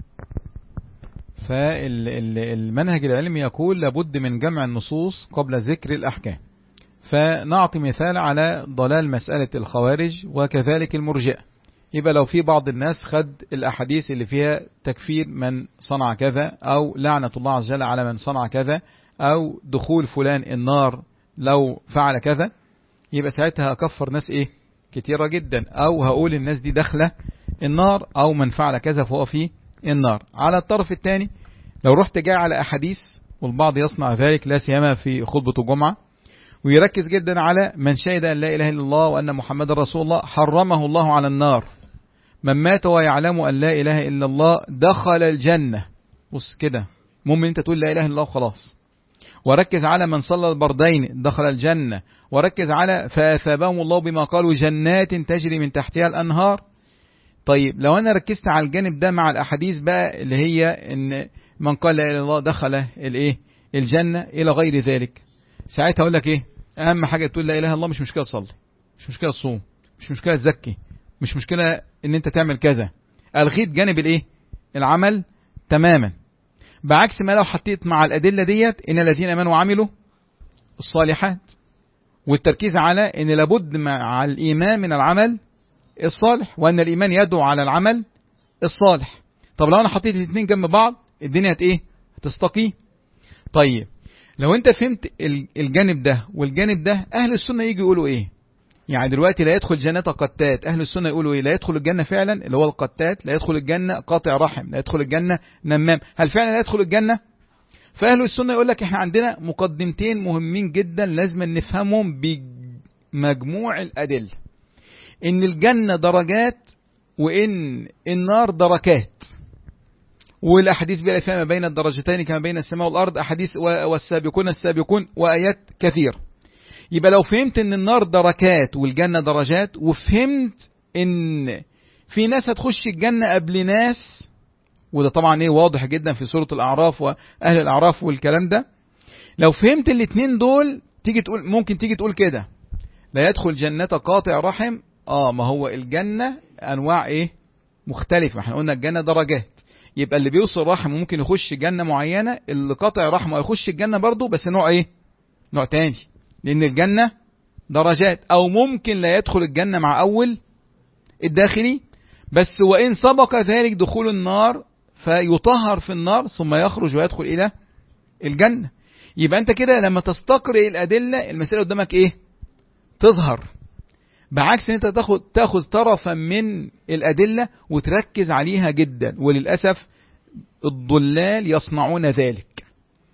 فالمنهج العلمي يقول لابد من جمع النصوص قبل ذكر الأحكام. فنعطي مثال على ضلال مسألة الخوارج وكذلك المرجئة. يبقى لو في بعض الناس خد الأحاديث اللي فيها تكفير من صنع كذا، أو لعنة الله عز وجل على من صنع كذا، أو دخول فلان النار لو فعل كذا، يبقى ساعتها أكفر ناس إيه كتيرة جدا، أو هقول الناس دي داخلة النار، أو من فعل كذا فهو في النار. على الطرف الثاني لو رحت جاي على أحاديث، والبعض يصنع ذلك لا سيما في خطبة الجمعة، ويركز جدا على من شهد أن لا إله إلا الله وأن محمد رسول الله حرمه الله على النار، من مات ويعلم أن لا إله إلا الله دخل الجنة. بص كده ممكن أنت تقول لا إله إلا الله وخلاص. وركز على من صلى البردين دخل الجنة. وركز على فأثابهم الله بما قالوا جنات تجري من تحتها الأنهار. طيب لو أنا ركزت على الجانب ده مع الأحاديث بقى اللي هي إن من قال لا إله إلا الله دخل الإيه الجنة إلى غير ذلك، ساعتها أقول لك إيه؟ أهم حاجة تقول لا إله إلا الله، مش مشكلة تصلي، مش مشكلة تصوم، مش مشكلة تزكي، مش مشكلة إن أنت تعمل كذا. ألغيت جانب الإيه العمل تماما. بعكس ما لو حطيت مع الأدلة ديت إن الذين آمنوا وعملوا الصالحات، والتركيز على إن لابد مع الإيمان من العمل الصالح، وأن الإيمان يدعو على العمل الصالح. طب لو أنا حطيت الاثنين جنب بعض الدنيا هت إيه هتستقيم. طيب لو انت فهمت الجانب ده والجانب ده، اهل السنة يجي يقولوا ايه؟ يعني دلوقتي لا يدخل جنة قتات، اهل السنة يقولوا ايه؟ لا يدخل الجنة فعلا اللي هو القتات، لا يدخل الجنة قاطع رحم، لا يدخل الجنة نمام. هل فعلا لا يدخل الجنة؟ فاهل السنة يقول لك احنا عندنا مقدمتين مهمين جدا لازم نفهمهم بمجموع الأدلة، ان الجنة درجات وان النار دركات، والاحاديث بلا فيها ما بين الدرجتين كما بين السماء والارض، احاديث والسابقون السابقون وايات كثير. يبقى لو فهمت ان النار دركات والجنة درجات، وفهمت ان في ناس هتخش الجنة قبل ناس، وده طبعا ايه واضح جدا في سورة الاعراف واهل الاعراف والكلام ده، لو فهمت الاثنين دول تيجي تقول، ممكن تيجي تقول كده لا يدخل جنة قاطع رحم. اه ما هو الجنة انواع ايه مختلفة، احنا قلنا الجنة درجات، يبقى اللي بيوصل رحم ممكن يخش جنة معينة، اللي قاطع رحمه يخش الجنة برضه بس نوع ايه نوع تاني، لان الجنة درجات. او ممكن لا يدخل الجنة مع اول الداخلي، بس وان سبق ذلك دخول النار فيطهر في النار ثم يخرج ويدخل الى الجنة. يبقى انت كده لما تستقرئ الادلة المسألة قدامك ايه تظهر، بعكس ان انت تاخد تاخذ طرفا من الادلة وتركز عليها جدا. وللاسف الضلال يصنعون ذلك،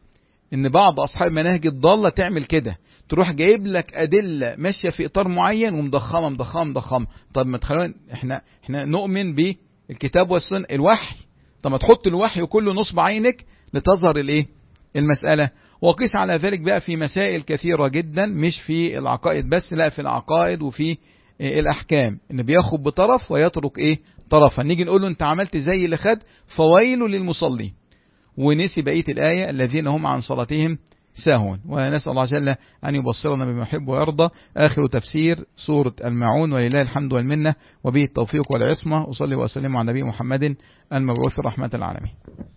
ان بعض اصحاب المناهج الضالة تعمل كده، تروح جايب لك ادلة ماشية في اطار معين ومضخمة مضخمة مضخمة. طب ما تخلونا احنا احنا نؤمن بالكتاب والسنة الوحي، طب ما تحط الوحي كله نصب عينك لتظهر الايه المسألة. وقيس على ذلك بقى في مسائل كثيرة جدا، مش في العقائد بس، لا في العقائد وفي الأحكام، إن بياخد بطرف ويترك إيه طرفا. نيجي نقول له أنت عملت زي اللي خد فويل للمصلين، ونسي بقية الآية الذين هم عن صلاتهم ساهون. ونسأل الله جل أن يبصرنا بما يحب ويرضى. آخر تفسير سورة الماعون، ولله الحمد والمنة، وبه التوفيق والعصمة. وصلي وسلم على نبي محمد المبعوث رحمة العالمين.